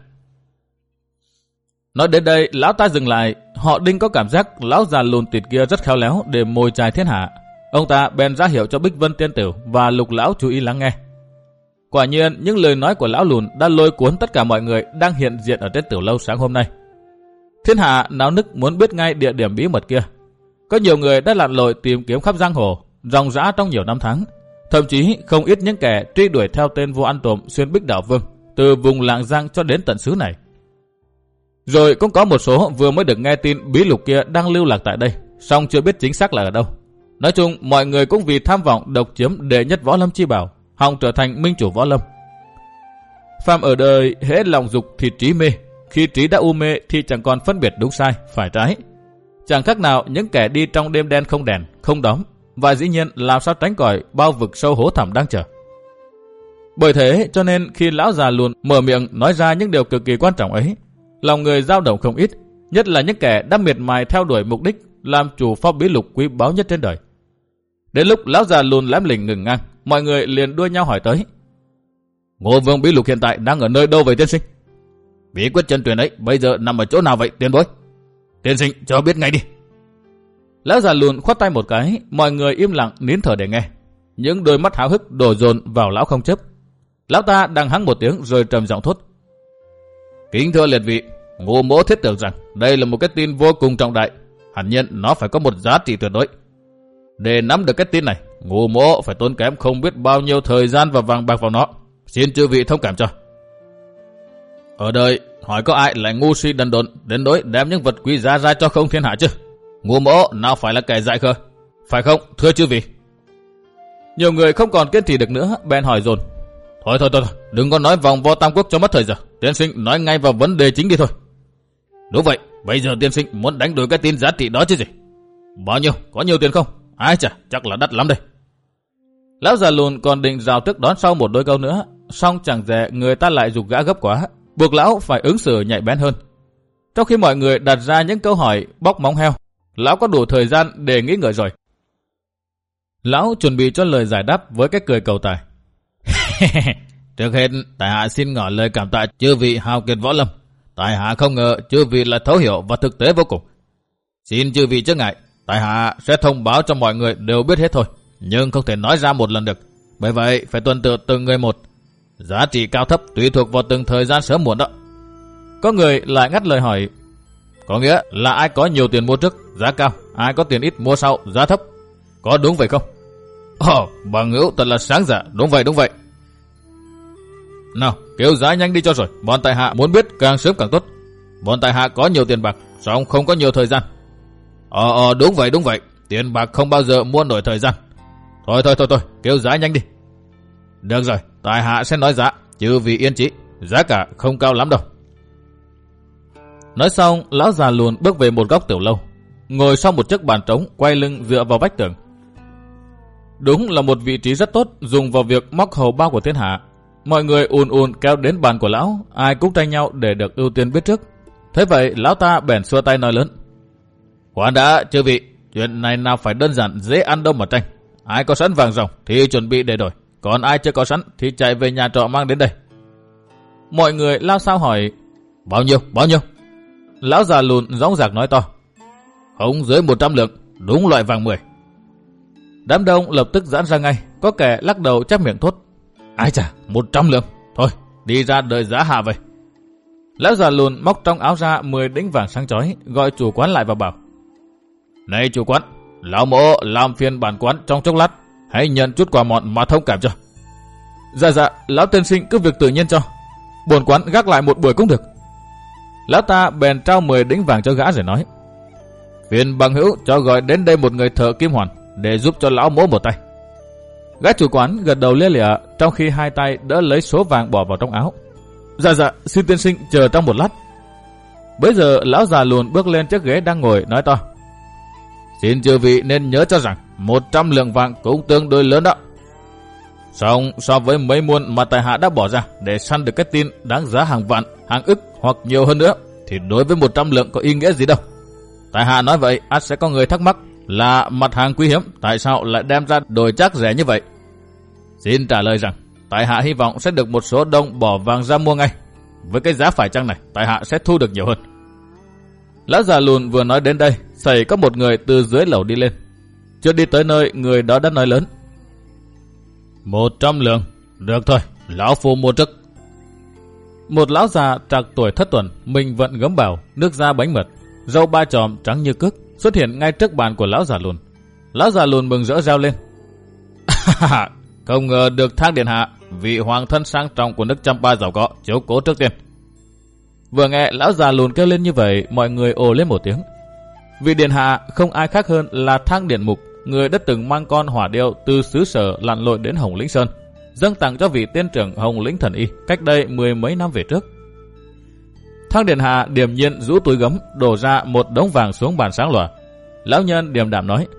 Nói đến đây lão ta dừng lại. Họ Đinh có cảm giác lão già lùn tịt kia rất khéo léo để mồi chài thiên hạ. Ông ta bèn ra hiệu cho Bích Vân Tiên Tử và Lục lão chú ý lắng nghe. Quả nhiên những lời nói của lão lùn đã lôi cuốn tất cả mọi người đang hiện diện ở trên tiểu lâu sáng hôm nay. Thiên hạ náo nức muốn biết ngay địa điểm bí mật kia. Có nhiều người đã lặn lội tìm kiếm khắp giang hồ, ròng rã trong nhiều năm tháng. Thậm chí không ít những kẻ truy đuổi theo tên vua ăn trộm xuyên Bích Đảo Vương, từ vùng Lạng Giang cho đến tận xứ này. Rồi cũng có một số vừa mới được nghe tin bí lục kia đang lưu lạc tại đây, song chưa biết chính xác là ở đâu. Nói chung mọi người cũng vì tham vọng độc chiếm đệ nhất võ lâm chi bảo, hòng trở thành minh chủ võ lâm. Phàm ở đời hễ lòng dục thì trí mê, khi trí đã u mê thì chẳng còn phân biệt đúng sai, phải trái. Chẳng khác nào những kẻ đi trong đêm đen không đèn, không đóm, và dĩ nhiên làm sao tránh khỏi bao vực sâu hố thẳm đang chờ. Bởi thế cho nên khi lão già lùn mở miệng nói ra những điều cực kỳ quan trọng ấy, lòng người dao động không ít, nhất là những kẻ đã miệt mài theo đuổi mục đích làm chủ pháp bí lục quý báu nhất trên đời. Đến lúc lão già lùn lém lỉnh ngừng ngang, mọi người liền đua nhau hỏi tới: Ngô Vương bí lục hiện tại đang ở nơi đâu vậy tiên sinh? Bí quyết chân truyền ấy bây giờ nằm ở chỗ nào vậy tiền bối? Tiên sinh cho biết ngay đi. Lão già lùn khoát tay một cái, mọi người im lặng nín thở để nghe. Những đôi mắt háo hức đổ dồn vào lão không chấp. Lão ta đằng hắng một tiếng rồi trầm giọng thốt: Kính thưa liệt vị, Ngô mỗ thiết tưởng rằng đây là một cái tin vô cùng trọng đại, hẳn nhiên nó phải có một giá trị tuyệt đối. Để nắm được cái tin này, Ngô mỗ phải tốn kém không biết bao nhiêu thời gian và vàng bạc vào nó. Xin chư vị thông cảm cho. Ở đời hỏi có ai lại ngu si đần độn đến nỗi đem những vật quý giá ra cho không thiên hạ chứ? Ngô mỗ nào phải là kẻ dại khờ, phải không thưa chư vị? Nhiều người không còn kiên trì được nữa, bèn hỏi dồn: Thôi thôi thôi, đừng có nói vòng vo tam quốc cho mất thời giờ. Tiên sinh nói ngay vào vấn đề chính đi thôi. Đúng vậy, bây giờ tiên sinh muốn đánh đổi cái tin giá trị đó chứ gì? Bao nhiêu? Có nhiều tiền không? Ai chà, chắc là đắt lắm đây. Lão già lùn còn định rào trước đón sau một đôi câu nữa, song chẳng dè người ta lại giục gã gấp quá, buộc lão phải ứng xử nhạy bén hơn. Trong khi mọi người đặt ra những câu hỏi bóc móng heo, lão có đủ thời gian để nghĩ ngợi rồi. Lão chuẩn bị cho lời giải đáp với cái cười cầu tài. Trước hết, tại hạ xin ngỏ lời cảm tạ chư vị hào kiệt võ lâm. Tại hạ không ngờ chư vị là thấu hiểu và thực tế vô cùng. Xin chư vị chớ ngại, tại hạ sẽ thông báo cho mọi người đều biết hết thôi, nhưng không thể nói ra một lần được. Bởi vậy phải tuân tự từng người một. Giá trị cao thấp tùy thuộc vào từng thời gian sớm muộn đó. Có người lại ngắt lời hỏi: Có nghĩa là ai có nhiều tiền mua trước, giá cao, ai có tiền ít mua sau, giá thấp. Có đúng vậy không? Ồ, bằng hữu thật là sáng dạ. Đúng vậy, đúng vậy. Nào, kêu giá nhanh đi cho rồi. Bọn tại hạ muốn biết càng sớm càng tốt. Bọn tại hạ có nhiều tiền bạc, song không có nhiều thời gian. Ờ, ờ, đúng vậy, đúng vậy. Tiền bạc không bao giờ mua nổi thời gian. Thôi, thôi, thôi, thôi, kêu giá nhanh đi. Được rồi, tại hạ sẽ nói giá, chứ vì yên chí, giá cả không cao lắm đâu. Nói xong, lão già lùn bước về một góc tiểu lâu, ngồi sau một chiếc bàn trống, quay lưng dựa vào vách tường. Đúng là một vị trí rất tốt dùng vào việc móc hầu bao của thiên hạ. Mọi người ùn ùn kéo đến bàn của lão, ai cũng tranh nhau để được ưu tiên biết trước. Thế vậy lão ta bèn xua tay nói lớn: Khoan đã chư vị, chuyện này nào phải đơn giản dễ ăn đâu mà tranh. Ai có sẵn vàng ròng thì chuẩn bị để đổi, còn ai chưa có sẵn thì chạy về nhà trọ mang đến đây. Mọi người lao sao hỏi: Bao nhiêu, bao nhiêu? Lão già lùn dõng dạc nói to: Không dưới một trăm lượng, đúng loại vàng mười. Đám đông lập tức giãn ra ngay, có kẻ lắc đầu chép miệng thốt: Ai chà, một trăm lượng, thôi đi ra đợi giá hạ vậy. Lão già lùn móc trong áo ra mười đĩnh vàng sáng chói, gọi chủ quán lại và bảo: Này chủ quán, lão mỗ làm phiền bản quán trong chốc lát, hãy nhận chút quà mọn mà thông cảm cho. Dạ dạ, lão tiên sinh cứ việc tự nhiên cho, bổn quán gác lại một buổi cũng được. Lão ta bèn trao mười đĩnh vàng cho gã rồi nói: Phiền bằng hữu cho gọi đến đây một người thợ kim hoàn để giúp cho lão mỗ một tay. Gã chủ quán gật đầu lia lịa, trong khi hai tay đỡ lấy số vàng bỏ vào trong áo. Dạ dạ, xin tiên sinh chờ trong một lát. Bấy giờ lão già lùn bước lên chiếc ghế đang ngồi nói to: Xin chư vị nên nhớ cho rằng một trăm lượng vàng cũng tương đối lớn đó. Song so với mấy muôn mà tại hạ đã bỏ ra để săn được cái tin đáng giá hàng vạn, hàng ức hoặc nhiều hơn nữa, thì đối với một trăm lượng có ý nghĩa gì đâu. Tại hạ nói vậy ắt sẽ có người thắc mắc là mặt hàng quý hiếm tại sao lại đem ra đổi chắc rẻ như vậy. Xin trả lời rằng tại hạ hy vọng sẽ được một số đông bỏ vàng ra mua ngay. Với cái giá phải chăng này, tại hạ sẽ thu được nhiều hơn. Lão già lùn vừa nói đến đây, xảy có một người từ dưới lầu đi lên. Chưa đi tới nơi, người đó đã nói lớn: Một trăm lượng, được thôi, Lão phu mua chức. Một lão già trạc tuổi thất tuần, mình vận gấm bào, nước da bánh mật, râu ba chòm trắng như cước, xuất hiện ngay trước bàn của lão già lùn. Lão già lùn mừng rỡ reo lên. Không ngờ được Thang điện hạ, vị hoàng thân sang trọng của nước Champa giàu có, chiếu cố trước tiên. Vừa nghe lão già lùn kêu lên như vậy, mọi người ồ lên một tiếng. Vị điện hạ không ai khác hơn là Thang Điện Mục, người đã từng mang con hỏa điêu từ xứ sở lặn lội đến Hồng Lĩnh Sơn, dâng tặng cho vị tiên trưởng Hồng Lĩnh Thần Y cách đây mười mấy năm về trước. Thang điện hạ điềm nhiên rũ túi gấm, đổ ra một đống vàng xuống bàn sáng lòa. Lão nhân điềm đạm nói: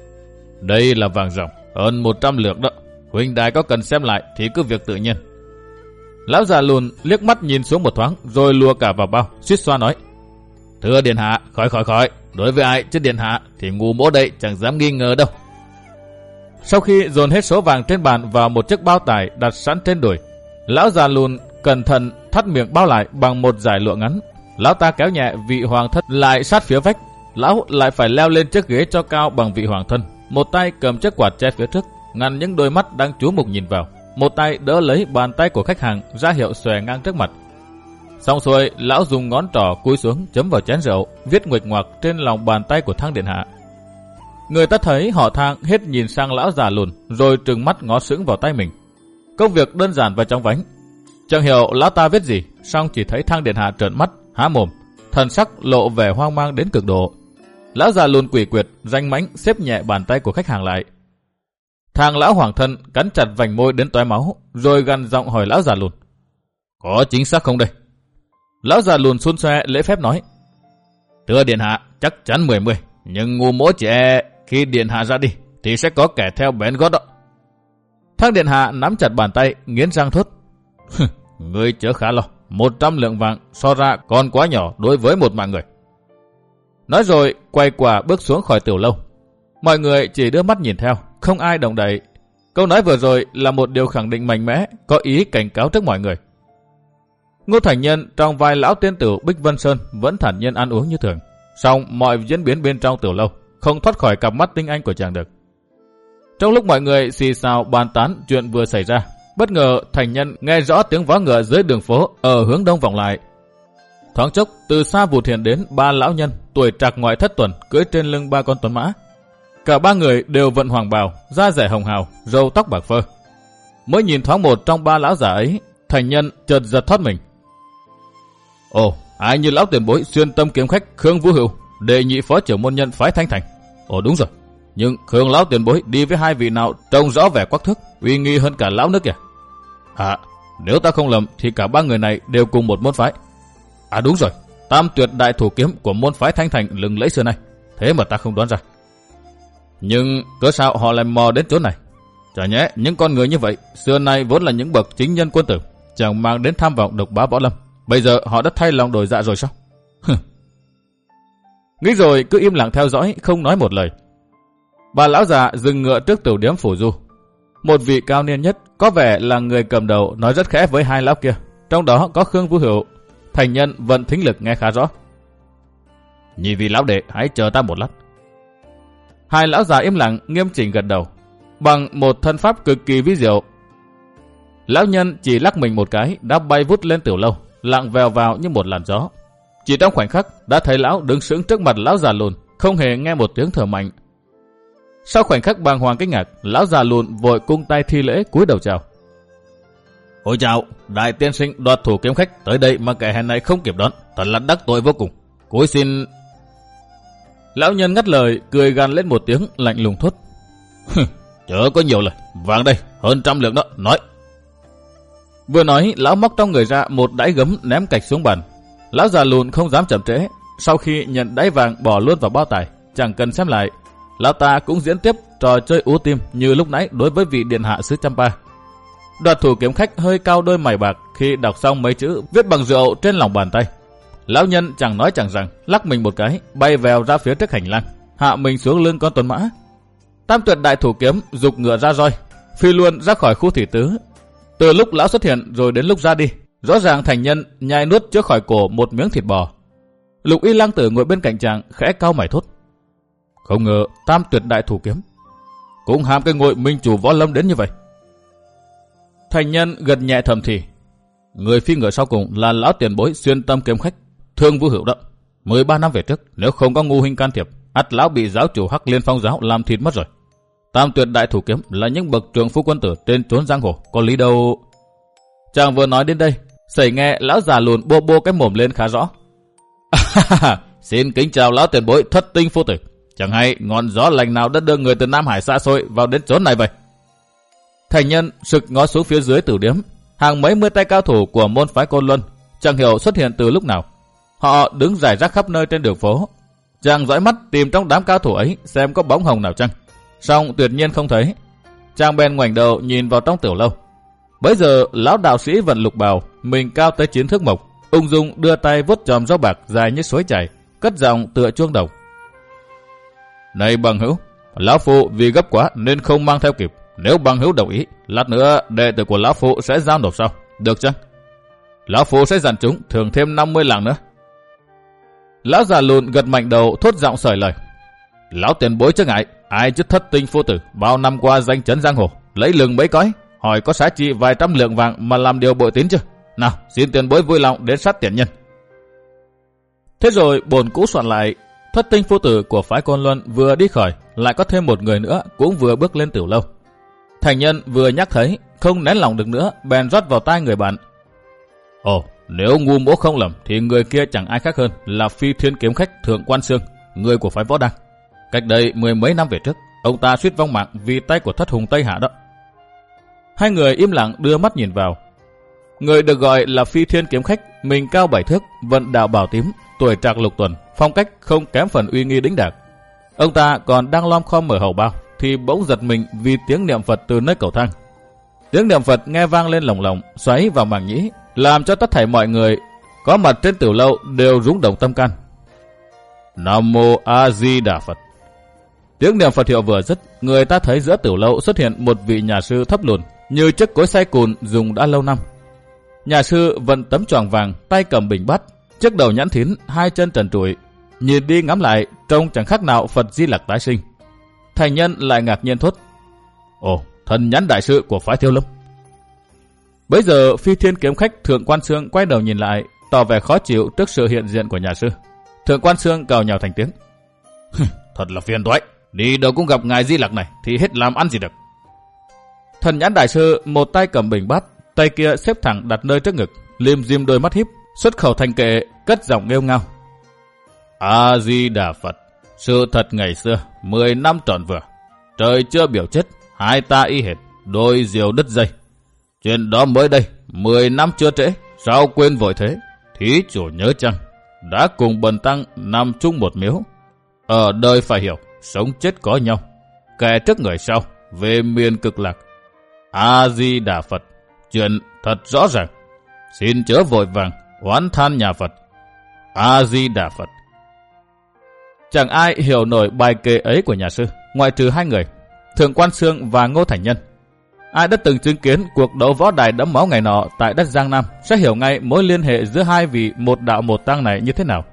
Đây là vàng ròng, hơn một trăm lượng đó. Huynh đài có cần xem lại thì cứ việc tự nhiên. Lão già lùn liếc mắt nhìn xuống một thoáng, rồi lùa cả vào bao, suýt xoa nói: Thưa điện hạ, khỏi khỏi khỏi, đối với ai chứ điện hạ thì ngu mỗ đây chẳng dám nghi ngờ đâu. Sau khi dồn hết số vàng trên bàn vào một chiếc bao tải đặt sẵn trên đùi, lão già lùn cẩn thận thắt miệng bao lại bằng một dải lụa ngắn. Lão ta kéo nhẹ vị hoàng thân lại sát phía vách. Lão lại phải leo lên chiếc ghế cho cao bằng vị hoàng thân, một tay cầm chiếc quạt che phía trước, ngăn những đôi mắt đang chú mục nhìn vào, một tay đỡ lấy bàn tay của khách hàng ra hiệu xòe ngang trước mặt. Xong xuôi, lão dùng ngón trỏ cúi xuống chấm vào chén rượu, viết nguệch ngoạc trên lòng bàn tay của Thang điện hạ. Người ta thấy họ Thang hết nhìn sang lão già lùn, rồi trừng mắt ngó sững vào tay mình. Công việc đơn giản và chóng vánh. Chẳng hiểu lão ta viết gì, song chỉ thấy Thang điện hạ trợn mắt, há mồm, thần sắc lộ vẻ hoang mang đến cực độ. Lão già lùn quỷ quyệt, ranh mãnh xếp nhẹ bàn tay của khách hàng lại. Thang lão hoàng thân cắn chặt vành môi đến tóe máu, rồi gằn giọng hỏi lão già lùn: Có chính xác không đây? Lão già lùn xun xoe lễ phép nói: Thưa điện hạ, chắc chắn mười mươi, nhưng ngu mỗ chỉ e khi điện hạ ra đi thì sẽ có kẻ theo bén gót đó. Thang điện hạ nắm chặt bàn tay, nghiến răng thốt: Ngươi chớ khá lo, một trăm lượng vàng so ra còn quá nhỏ đối với một mạng người. Nói rồi quay quả bước xuống khỏi tiểu lâu. Mọi người chỉ đưa mắt nhìn theo, không ai động đậy. Câu nói vừa rồi là một điều khẳng định mạnh mẽ, có ý cảnh cáo trước mọi người. Ngô Thành Nhân trong vai lão tiên tử Bích Vân Sơn vẫn thản nhiên ăn uống như thường, song mọi diễn biến bên trong tiểu lâu không thoát khỏi cặp mắt tinh anh của chàng được. Trong lúc mọi người xì xào bàn tán chuyện vừa xảy ra, bất ngờ Thành Nhân nghe rõ tiếng vó ngựa dưới đường phố ở hướng đông vọng lại. Thoáng chốc, từ xa vụt hiện đến ba lão nhân tuổi trạc ngoại thất tuần cưỡi trên lưng ba con tuấn mã. Cả ba người đều vận hoàng bào, da dẻ hồng hào, râu tóc bạc phơ. Mới nhìn thoáng một trong ba lão giả ấy, Thành Nhân chợt giật thoát mình. Ồ, ai như lão tiền bối xuyên tâm kiếm khách Khương Vũ Hữu, đệ nhị phó trưởng môn nhân phái Thanh Thành. Ồ đúng rồi, nhưng Khương lão tiền bối đi với hai vị nào trông rõ vẻ quắc thước, uy nghi hơn cả lão nữa kìa. À, nếu ta không lầm thì cả ba người này đều cùng một môn phái. À đúng rồi, tam tuyệt đại thủ kiếm của môn phái Thanh Thành lừng lẫy xưa nay, thế mà ta không đoán ra. Nhưng cớ sao họ lại mò đến chỗ này? Chả nhẽ những con người như vậy xưa nay vốn là những bậc chính nhân quân tử, chẳng mang đến tham vọng độc bá võ lâm, bây giờ họ đã thay lòng đổi dạ rồi sao? Nghĩ rồi cứ im lặng theo dõi, không nói một lời. Bà lão già dừng ngựa trước tiểu điếm phủ du. Một vị cao niên nhất, có vẻ là người cầm đầu, nói rất khẽ với hai lão kia, trong đó có Khương Vũ Hữu. Thành Nhân vận thính lực nghe khá rõ. Nhị vị lão đệ, hãy chờ ta một lát. Hai lão già im lặng nghiêm chỉnh gật đầu, bằng một thân pháp cực kỳ vi diệu. Lão nhân chỉ lắc mình một cái đã bay vút lên tiểu lâu, lặng vèo vào như một làn gió. Chỉ trong khoảnh khắc đã thấy lão đứng sững trước mặt lão già lùn, không hề nghe một tiếng thở mạnh. Sau khoảnh khắc bàng hoàng kinh ngạc, lão già lùn vội cung tay thi lễ cúi đầu chào. Ôi chào, đại tiên sinh đoạt thủ kiếm khách tới đây mà kẻ hèn này không kịp đón, thật là đắc tội vô cùng. Cúi xin. Lão nhân ngắt lời, cười gằn lên một tiếng lạnh lùng thốt. Chớ có nhiều lời, vàng đây, hơn trăm lượng đó, nói. Vừa nói, lão móc trong người ra một đáy gấm ném cạch xuống bàn. Lão già lùn không dám chậm trễ, sau khi nhận đáy vàng bỏ luôn vào bao tải, chẳng cần xem lại. Lão ta cũng diễn tiếp trò chơi ú tim như lúc nãy đối với vị điện hạ xứ Champa. Đoạt thủ kiếm khách hơi cao đôi mày bạc khi đọc xong mấy chữ viết bằng rượu trên lòng bàn tay. Lão nhân chẳng nói chẳng rằng, lắc mình một cái, bay vèo ra phía trước hành lang, hạ mình xuống lưng con tuấn mã. Tam tuyệt đại thủ kiếm giục ngựa ra roi, phi luôn ra khỏi khu thủy tứ. Từ lúc lão xuất hiện rồi đến lúc ra đi, rõ ràng Thành Nhân nhai nuốt trước khỏi cổ một miếng thịt bò. Lục Y lang tử ngồi bên cạnh chàng khẽ cau mày thốt. Không ngờ tam tuyệt đại thủ kiếm cũng hàm cái ngôi minh chủ võ lâm đến như vậy. Thành nhân gật nhẹ thầm thì. Người phi ngựa sau cùng là lão tiền bối xuyên tâm kiếm khách Thương Vũ Hữu đó. mười ba năm về trước, nếu không có ngu huynh can thiệp, ắt lão bị giáo chủ Hắc Liên Phong giáo làm thịt mất rồi. Tam tuyệt đại thủ kiếm là những bậc trường phu quân tử trên trốn giang hồ, có lý đâu. Chàng vừa nói đến đây, sẩy nghe lão già lùn bô bô cái mồm lên khá rõ. Xin kính chào lão tiền bối Thất Tinh phu tử. Chẳng hay ngọn gió lành nào đã đưa người từ Nam Hải xa xôi vào đến chốn này vậy? Thành nhân sực ngó xuống phía dưới tử điếm, hàng mấy mươi tay cao thủ của môn phái Côn Luân chẳng hiểu xuất hiện từ lúc nào. Họ đứng rải rác khắp nơi trên đường phố. Chàng dõi mắt tìm trong đám cao thủ ấy xem có bóng hồng nào chăng, song tuyệt nhiên không thấy. Chàng bèn ngoảnh đầu nhìn vào trong tiểu lâu. Bấy giờ lão đạo sĩ vận lục bào, mình cao tới chín thước mộc, ung dung đưa tay vuốt chòm râu bạc dài như suối chảy, cất giọng tựa chuông đồng. Này bằng hữu, lão phu vì gấp quá nên không mang theo kịp. Nếu bằng hữu đồng ý, lát nữa đệ tử của lão phu sẽ giao nộp sau, được chăng? Lão phu sẽ dặn chúng thưởng thêm năm mươi lạng nữa. Lão già lùn gật mạnh đầu thốt giọng sởi lời. Lão tiền bối chứ ngại, ai chứ Thất Tinh phu tử bao năm qua danh chấn giang hồ, lấy lừng mấy cõi, hỏi có giá trị vài trăm lượng vàng mà làm điều bội tín chưa? Nào, xin tiền bối vui lòng đến sát tiền nhân. Thế rồi bồn cũ soạn lại, Thất Tinh phu tử của phái Côn Luân vừa đi khỏi, lại có thêm một người nữa cũng vừa bước lên tiểu lâu. Thành nhân vừa nhắc thấy, không nén lòng được nữa, bèn rót vào tai người bạn. Ồ, nếu ngu mỗ không lầm thì người kia chẳng ai khác hơn là Phi Thiên kiếm khách Thượng Quan Xương, người của phái Võ Đăng. Cách đây mười mấy năm về trước, ông ta suýt vong mạng vì tay của Thất Hùng Tây Hạ đó. Hai người im lặng đưa mắt nhìn vào. Người được gọi là Phi Thiên kiếm khách, mình cao bảy thước, vận đạo bào tím, tuổi trạc lục tuần, phong cách không kém phần uy nghi đĩnh đạc. Ông ta còn đang lom khom mở hầu bao thì bỗng giật mình vì tiếng niệm Phật từ nơi cầu thang. Tiếng niệm Phật nghe vang lên lồng lộng, xoáy vào màng nhĩ, làm cho tất thảy mọi người có mặt trên tiểu lâu đều rung động tâm can. Nam Mô A Di Đà Phật. Tiếng niệm Phật hiệu vừa dứt, người ta thấy giữa tiểu lâu xuất hiện một vị nhà sư thấp lùn, như chiếc cối xay cùn dùng đã lâu năm. Nhà sư vận tấm choàng vàng, tay cầm bình bát, chiếc đầu nhẵn thín, hai chân trần trụi, nhìn đi ngắm lại trông chẳng khác nào Phật Di Lặc tái sinh. Thành nhân lại ngạc nhiên thốt: Ồ, thần nhãn đại sư của phái Thiếu Lâm. Bấy giờ Phi Thiên kiếm khách Thượng Quan Xương quay đầu nhìn lại, tỏ vẻ khó chịu trước sự hiện diện của nhà sư. Thượng Quan Xương cào nhào thành tiếng: Thật là phiền toái, đi đâu cũng gặp ngài Di Lặc này thì hết làm ăn gì được. Thần nhãn đại sư một tay cầm bình bát, tay kia xếp thẳng đặt nơi trước ngực, liêm diêm đôi mắt híp, xuất khẩu thành kệ, cất giọng nghêu ngao: A Di Đà Phật. Sự thật ngày xưa mười năm trọn vừa, trời chưa biểu chết, hai ta y hệt, đôi diều đứt dây. Chuyện đó mới đây, mười năm chưa trễ, sao quên vội thế? Thí chủ nhớ chăng? Đã cùng bần tăng nằm chung một miếu. Ở đời phải hiểu, sống chết có nhau, kẻ trước người sau, về miền cực lạc. A Di Đà Phật. Chuyện thật rõ ràng, xin chớ vội vàng oán than nhà Phật. A Di Đà Phật. Chẳng ai hiểu nổi bài kệ ấy của nhà sư, ngoại trừ hai người, Thượng Quan Xương và Ngô Thành Nhân. Ai đã từng chứng kiến cuộc đấu võ đài đẫm máu ngày nọ tại đất Giang Nam sẽ hiểu ngay mối liên hệ giữa hai vị một đạo một tăng này như thế nào.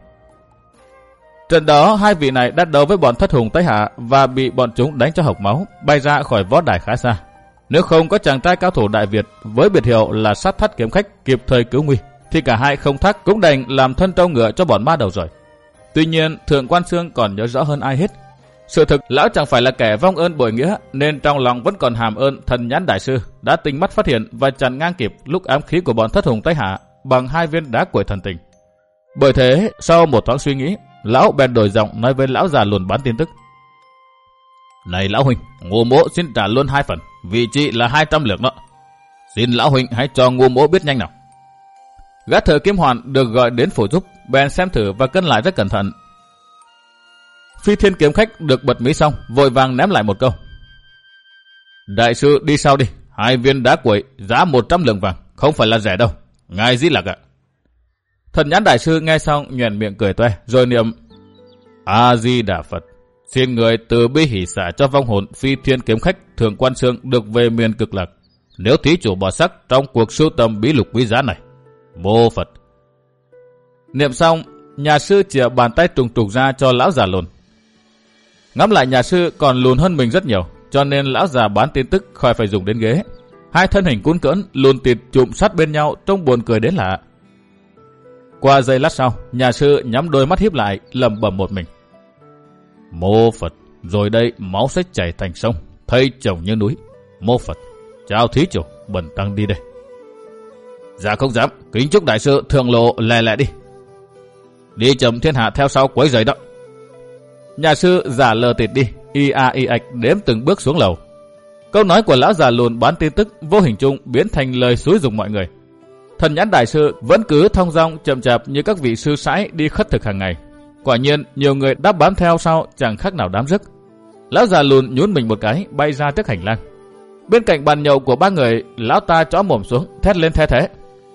Trận đó hai vị này đã đấu với bọn Thất Hùng Tây Hạ và bị bọn chúng đánh cho hộc máu, bay ra khỏi võ đài khá xa. Nếu không có chàng trai cao thủ Đại Việt với biệt hiệu là Sát Thắt kiếm khách kịp thời cứu nguy, thì cả hai không thắc cũng đành làm thân trâu ngựa cho bọn ma đầu rồi. Tuy nhiên Thượng Quan Xương còn nhớ rõ hơn ai hết. Sự thực lão chẳng phải là kẻ vong ơn bội nghĩa, nên trong lòng vẫn còn hàm ơn thần nhãn đại sư đã tinh mắt phát hiện và chặn ngang kịp lúc ám khí của bọn Thất Hùng Tây Hạ bằng hai viên đá quẩy thần tình. Bởi thế sau một thoáng suy nghĩ, lão bèn đổi giọng nói với lão già lùn bán tin tức: Này lão huynh, Ngô mỗ xin trả luôn hai phần, vị trí là hai trăm lượng đó. Xin lão huynh hãy cho Ngô mỗ biết nhanh nào. Gã thợ kiếm hoàn được gọi đến phủ giúp, bèn xem thử và cân lại rất cẩn thận. Phi Thiên kiếm khách được bật mí xong, vội vàng ném lại một câu: Đại sư đi sau đi, hai viên đá quẩy giá một trăm lượng vàng, không phải là rẻ đâu, ngài Di Lặc ạ. Thần nhãn đại sư nghe xong nhoẻn miệng cười toe, rồi niệm: A Di Đà Phật. Xin người từ bi hỷ xả cho vong hồn Phi Thiên kiếm khách Thượng Quan Xương được về miền cực lạc, nếu thí chủ bỏ sắc trong cuộc sưu tầm bí lục quý giá này. Mô Phật. Niệm xong, nhà sư chìa bàn tay trùng trục ra cho lão già lùn. Ngắm lại nhà sư còn lùn hơn mình rất nhiều, cho nên lão già bán tin tức khỏi phải dùng đến ghế. Hai thân hình cuốn cỡn lùn tịt chụm sát bên nhau trông buồn cười đến lạ. Qua giây lát sau, nhà sư nhắm đôi mắt híp lại, lẩm bẩm một mình. Mô Phật, rồi đây máu sẽ chảy thành sông, thây chồng như núi. Mô Phật, chào thí chủ, bần tăng đi đây. Dạ không dám, kính chúc đại sư thượng lộ lẹ lẹ đi. Đi chậm thiên hạ theo sau quấy rầy đó. Nhà sư giả lờ tịt đi, y a y ạch đếm từng bước xuống lầu. Câu nói của lão già lùn bán tin tức vô hình chung biến thành lời xúi giục mọi người. Thần nhãn đại sư vẫn cứ thong dong chậm chạp như các vị sư sãi đi khất thực hàng ngày. Quả nhiên nhiều người đáp bám theo sau chẳng khác nào đám rức. Lão già lùn nhún mình một cái bay ra trước hành lang. Bên cạnh bàn nhậu của ba người, lão ta chõ mồm xuống thét lên the thế.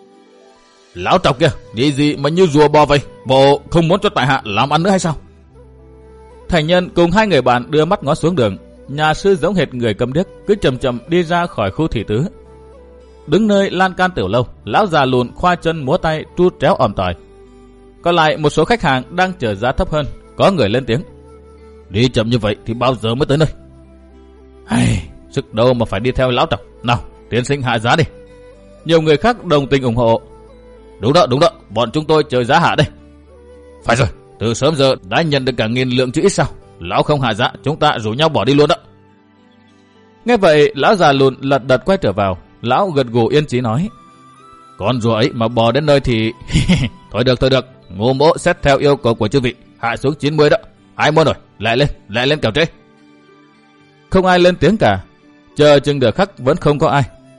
Lão trọc kia, đi gì mà như rùa bò vậy? Bộ không muốn cho tại hạ làm ăn nữa hay sao? Thành nhân cùng hai người bạn đưa mắt ngó xuống đường. Nhà sư giống hệt người cầm điếc cứ chậm chậm đi ra khỏi khu thị tứ. Đứng nơi lan can tiểu lâu, lão già lùn khoa chân múa tay trút tréo òm tỏi. Còn lại một số khách hàng đang chờ giá thấp hơn, có người lên tiếng. Đi chậm như vậy thì bao giờ mới tới nơi? Hay, sức đâu mà phải đi theo lão trọc. Nào, tiến sinh hạ giá đi. Nhiều người khác đồng tình ủng hộ. Đúng đó, đúng đó, bọn chúng tôi chờ giá hạ đây. Phải rồi, từ sớm giờ đã nhận được cả nghìn lượng chứ ít sao. Lão không hạ giá, chúng ta rủ nhau bỏ đi luôn đó. Nghe vậy, lão già lùn lật đật quay trở vào. Lão gật gù yên chí nói. Con rùa ấy mà bò đến nơi thì... thôi được, thôi được. Ngô mỗ xét theo yêu cầu của chư vị. Hạ xuống chín mươi đó. Ai muốn rồi, lại lên, lại lên kẻo trễ. Không ai lên tiếng cả. Chờ chừng được khắc vẫn không có ai.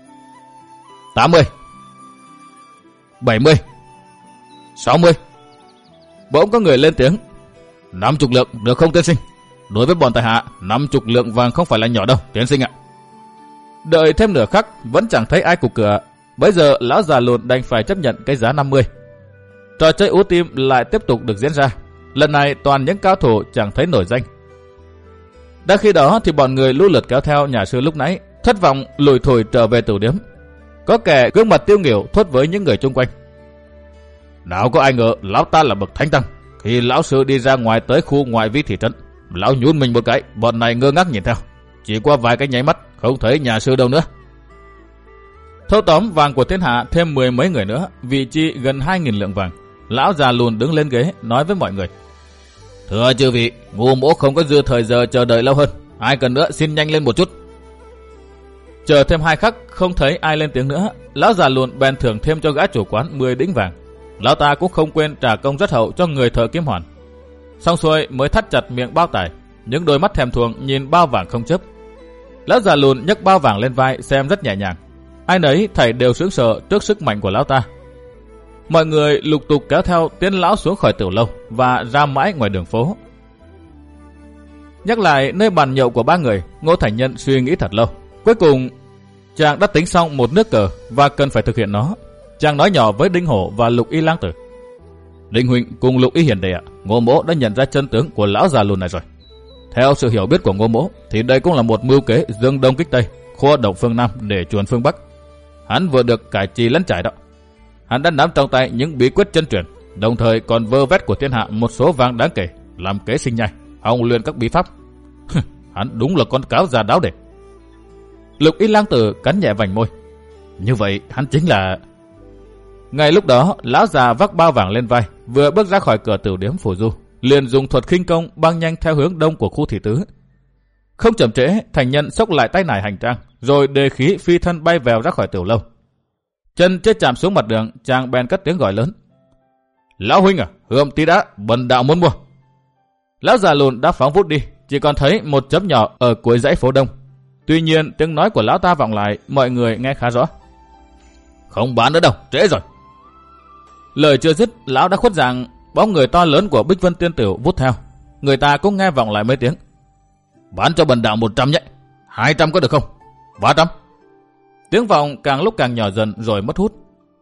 tám mươi. bảy mươi. sáu mươi. Bỗng có người lên tiếng. năm mươi lượng được không tiên sinh? Đối với bọn tài hạ, năm mươi lượng vàng không phải là nhỏ đâu, tiên sinh ạ. Đợi thêm nửa khắc vẫn chẳng thấy ai cục cửa. Bây giờ lão già lùn đành phải chấp nhận cái giá năm mươi. Trò chơi ú tim lại tiếp tục được diễn ra. Lần này toàn những cao thủ chẳng thấy nổi danh. Đã khi đó thì bọn người lũ lượt kéo theo nhà sư lúc nãy, thất vọng lùi thủi trở về tử điếm. Có kẻ gương mặt tiêu nghỉu thốt với những người chung quanh. Nào có ai ngờ lão ta là bậc thánh tăng. Khi lão sư đi ra ngoài tới khu ngoại vi thị trấn, lão nhún mình một cái, bọn này ngơ ngác nhìn theo. Chỉ qua vài cái nháy mắt, không thấy nhà sư đâu nữa. Thâu tóm vàng của thiên hạ thêm mười mấy người nữa, vị chi gần hai nghìn lượng vàng. Lão già lùn đứng lên ghế nói với mọi người. Thưa chư vị, Ngô mỗ không có dư thời giờ chờ đợi lâu hơn. Ai cần nữa xin nhanh lên một chút. Chờ thêm hai khắc không thấy ai lên tiếng nữa, lão già lùn bèn thưởng thêm cho gã chủ quán mười đĩnh vàng. Lão ta cũng không quên trả công rất hậu cho người thợ kiếm hoàn. Xong xuôi mới thắt chặt miệng bao tải, những đôi mắt thèm thuồng nhìn bao vàng không chớp. Lão già lùn nhấc bao vàng lên vai xem rất nhẹ nhàng. Ai nấy thảy đều sững sờ trước sức mạnh của lão ta. Mọi người lục tục kéo theo tiến lão xuống khỏi tiểu lâu và ra mãi ngoài đường phố. Nhắc lại nơi bàn nhậu của ba người, Ngô Thành Nhân suy nghĩ thật lâu. Cuối cùng chàng đã tính xong một nước cờ và cần phải thực hiện nó. Chàng nói nhỏ với Đinh Hổ và Lục Y Lang Tử. Đinh huynh cùng Lục Y hiền đệ ạ, Ngô mỗ đã nhận ra chân tướng của lão già lùn này rồi. Theo sự hiểu biết của Ngô mỗ thì đây cũng là một mưu kế dương đông kích tây, khua động phương Nam để chuồn phương Bắc. Hắn vừa được cải trì lẫn trải đó. Hắn đã nắm trong tay những bí quyết chân truyền, đồng thời còn vơ vét của thiên hạ một số vàng đáng kể, làm kế sinh nhai, hòng luyện các bí pháp. Hắn đúng là con cáo già đáo để. Lục Y Lang Tử cắn nhẹ vành môi. Như vậy hắn chính là... Ngay lúc đó, lão già vác bao vàng lên vai, vừa bước ra khỏi cửa tiểu điếm Phù Du, liền dùng thuật khinh công băng nhanh theo hướng đông của khu thị tứ. Không chậm trễ, Thành Nhân xốc lại tay nải hành trang, rồi đề khí phi thân bay vèo ra khỏi tiểu lâu. Chân chưa chạm xuống mặt đường, chàng bèn cất tiếng gọi lớn. Lão huynh à, hươm tí đã, bần đạo muốn mua. Lão già lùn đã phóng vút đi, chỉ còn thấy một chấm nhỏ ở cuối dãy phố đông. Tuy nhiên tiếng nói của lão ta vọng lại, mọi người nghe khá rõ. Không bán nữa đâu, trễ rồi. Lời chưa dứt, lão đã khuất dạng, bóng người to lớn của Bích Vân Tiên Tiểu vút theo. Người ta cũng nghe vọng lại mấy tiếng. Bán cho bần đạo một trăm nhé, hai trăm có được không? Ba trăm. Tiếng vọng càng lúc càng nhỏ dần rồi mất hút.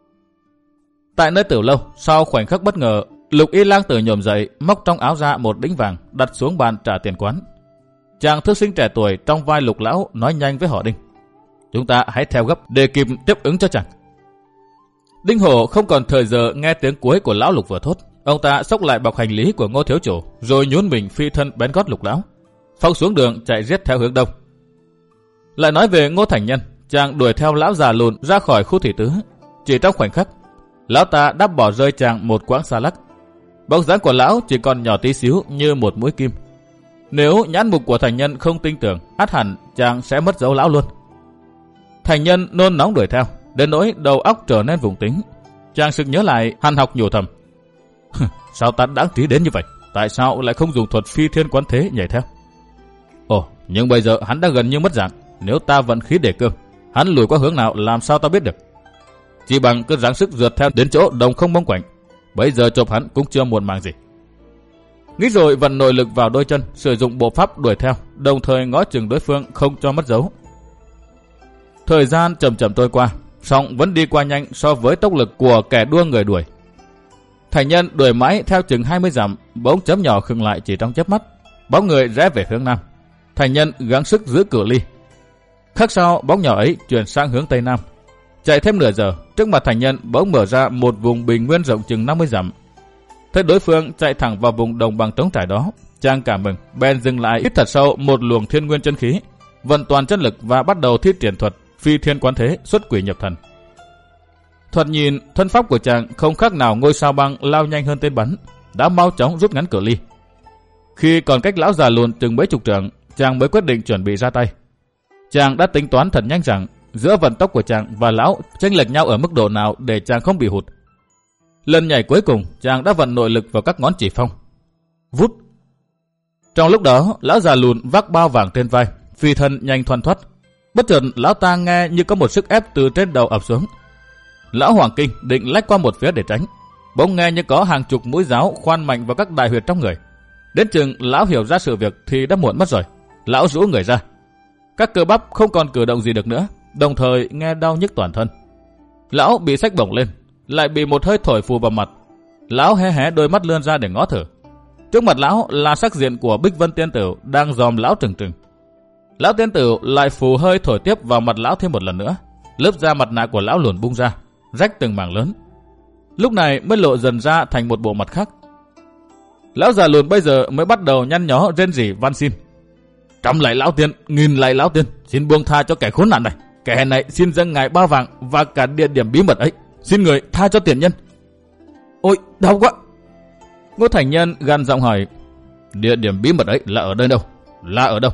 Tại nơi tiểu lâu, sau khoảnh khắc bất ngờ, Lục Y Lang Tử nhổm dậy, móc trong áo ra một đĩnh vàng, đặt xuống bàn trả tiền quán. Chàng thư sinh trẻ tuổi trong vai Lục lão nói nhanh với họ Đinh. Chúng ta hãy theo gấp để kịp tiếp ứng cho chàng. Đinh Hổ không còn thời giờ nghe tiếng cuối của lão Lục vừa thốt. Ông ta xốc lại bọc hành lý của Ngô thiếu chủ, rồi nhún mình phi thân bén gót Lục lão, phóng xuống đường chạy giết theo hướng đông. Lại nói về Ngô Thành Nhân, chàng đuổi theo lão già lùn ra khỏi khu thị tứ. Chỉ trong khoảnh khắc, lão ta đã bỏ rơi chàng một quãng xa lắc. Bóng dáng của lão chỉ còn nhỏ tí xíu như một mũi kim. Nếu nhãn mục của thành nhân không tinh tường, ắt hẳn chàng sẽ mất dấu lão luôn. Thành nhân nôn nóng đuổi theo, đến nỗi đầu óc trở nên vùng tính. Chàng sực nhớ lại, hằn học nhủ thầm: sao ta đáng trí đến như vậy? Tại sao lại không dùng thuật phi thiên quán thế nhảy theo? Ồ, nhưng bây giờ hắn đã gần như mất dạng. Nếu ta vận khí đề cương, hắn lùi qua hướng nào làm sao ta biết được? Chỉ bằng cứ giáng sức rượt theo đến chỗ đồng không bóng quạnh, bây giờ chộp hắn cũng chưa muộn màng gì. Nghĩ rồi vận nội lực vào đôi chân, sử dụng bộ pháp đuổi theo, đồng thời ngó chừng đối phương không cho mất dấu. Thời gian chậm chậm trôi qua, song vẫn đi qua nhanh so với tốc lực của kẻ đua người đuổi. Thành nhân đuổi mãi theo chừng hai mươi dặm, bỗng chấm nhỏ khựng lại chỉ trong chớp mắt, bóng người rẽ về hướng nam. Thành nhân gắng sức giữ cự ly. Khắc sau, bóng nhỏ ấy chuyển sang hướng tây nam. Chạy thêm nửa giờ, trước mặt thành nhân bỗng mở ra một vùng bình nguyên rộng chừng năm mươi dặm. Thấy đối phương chạy thẳng vào vùng đồng bằng trống trải đó, chàng cảm mừng, bèn dừng lại hít thật sâu một luồng thiên nguyên chân khí, vận toàn chân lực và bắt đầu thi triển thuật phi thiên quán thế xuất quỷ nhập thần. Thuật nhìn, thân pháp của chàng không khác nào ngôi sao băng lao nhanh hơn tên bắn, đã mau chóng rút ngắn cự ly. Khi còn cách lão già lùn chừng mấy chục trượng, chàng mới quyết định chuẩn bị ra tay. Chàng đã tính toán thật nhanh rằng giữa vận tốc của chàng và lão chênh lệch nhau ở mức độ nào để chàng không bị hụt. Lần nhảy cuối cùng, chàng đã vận nội lực vào các ngón chỉ phong. Vút. Trong lúc đó, lão già lùn vác bao vàng trên vai, phi thân nhanh thoăn thoắt. Bất chợt lão ta nghe như có một sức ép từ trên đầu ập xuống. Lão hoàng kinh định lách qua một phía để tránh, bỗng nghe như có hàng chục mũi giáo khoan mạnh vào các đại huyệt trong người. Đến chừng lão hiểu ra sự việc thì đã muộn mất rồi. Lão rũ người ra, các cơ bắp không còn cử động gì được nữa, đồng thời nghe đau nhức toàn thân. Lão bị xách bổng lên, lại bị một hơi thổi phù vào mặt. Lão hé hé đôi mắt lươn ra để ngó thử. Trước mặt lão là sắc diện của Bích Vân Tiên Tử đang dòm lão trừng trừng. Lão Tiên Tử lại phù hơi thổi tiếp vào mặt lão thêm một lần nữa. Lớp da mặt nạ của lão luồn bung ra, rách từng mảng lớn. Lúc này mới lộ dần ra thành một bộ mặt khác. Lão già lùn bây giờ mới bắt đầu nhăn nhó rên rỉ van xin: trăm lạy lão tiên, nghìn lạy lão tiên, xin buông tha cho kẻ khốn nạn này. Kẻ này xin dâng ngài bao vàng và cả địa điểm bí mật ấy. Xin người tha cho tiền nhân. Ôi, đau quá. Ngô Thành Nhân gằn giọng hỏi: địa điểm bí mật ấy là ở nơi đâu? Là ở đâu?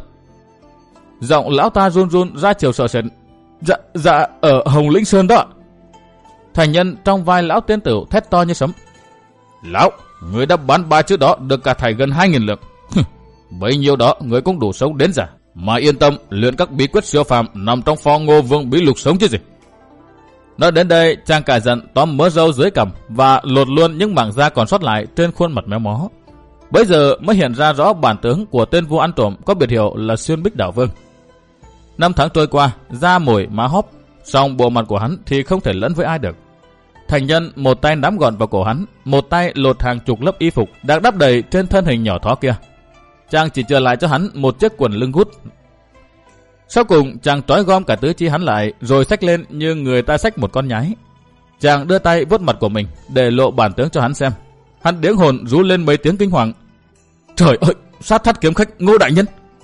Giọng lão ta run run ra chiều sợ sệt: Dạ, dạ, ở Hồng Lĩnh Sơn đó. Thành Nhân trong vai lão tiên tử thét to như sấm: Lão, người đã bán ba chữ đó được cả thảy gần hai nghìn lượng. Bấy nhiêu đó người cũng đủ sống đến già. Mà yên tâm, luyện các bí quyết siêu phàm nằm trong pho Ngô Vương bí lục sống chứ gì. Nói đến đây, chàng cả giận tóm mớ râu dưới cằm và lột luôn những mảng da còn sót lại trên khuôn mặt méo mó. Bây giờ mới hiện ra rõ bản tướng của tên vua ăn trộm có biệt hiệu là Xuyên Bích Đạo Vương. Năm tháng trôi qua, da mồi má hóp, song bộ mặt của hắn thì không thể lẫn với ai được. Thành Nhân một tay nắm gọn vào cổ hắn, một tay lột hàng chục lớp y phục đang đắp đầy trên thân hình nhỏ thó kia. Chàng chỉ chừa lại cho hắn một chiếc quần lưng gút. Sau cùng chàng trói gom cả tứ chi hắn lại, rồi xách lên như người ta xách một con nhái. Chàng đưa tay vuốt mặt của mình để lộ bản tướng cho hắn xem. Hắn điếng hồn rú lên mấy tiếng kinh hoàng: Trời ơi, sát thắt kiếm khách Ngô đại nhân!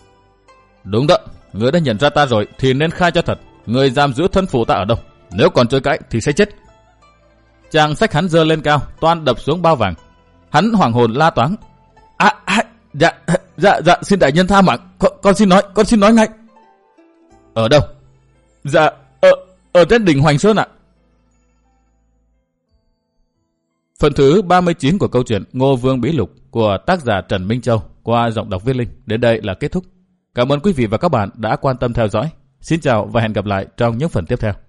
Đúng đó, người đã nhận ra ta rồi thì nên khai cho thật. Người giam giữ thân phụ ta ở đâu? Nếu còn chối cãi thì sẽ chết. Chàng xách hắn giơ lên cao, toan đập xuống bao vàng. Hắn hoảng hồn la toáng: À, à dạ, dạ, dạ, xin đại nhân tha mạng. Con, con xin nói, con xin nói ngay. Ở đâu? Dạ, ở, ở trên đỉnh Hoành Sơn ạ. Phần thứ ba mươi chín của câu chuyện Ngô Vương Bí Lục của tác giả Trần Minh Châu qua giọng đọc Viết Linh đến đây là kết thúc. Cảm ơn quý vị và các bạn đã quan tâm theo dõi. Xin chào và hẹn gặp lại trong những phần tiếp theo.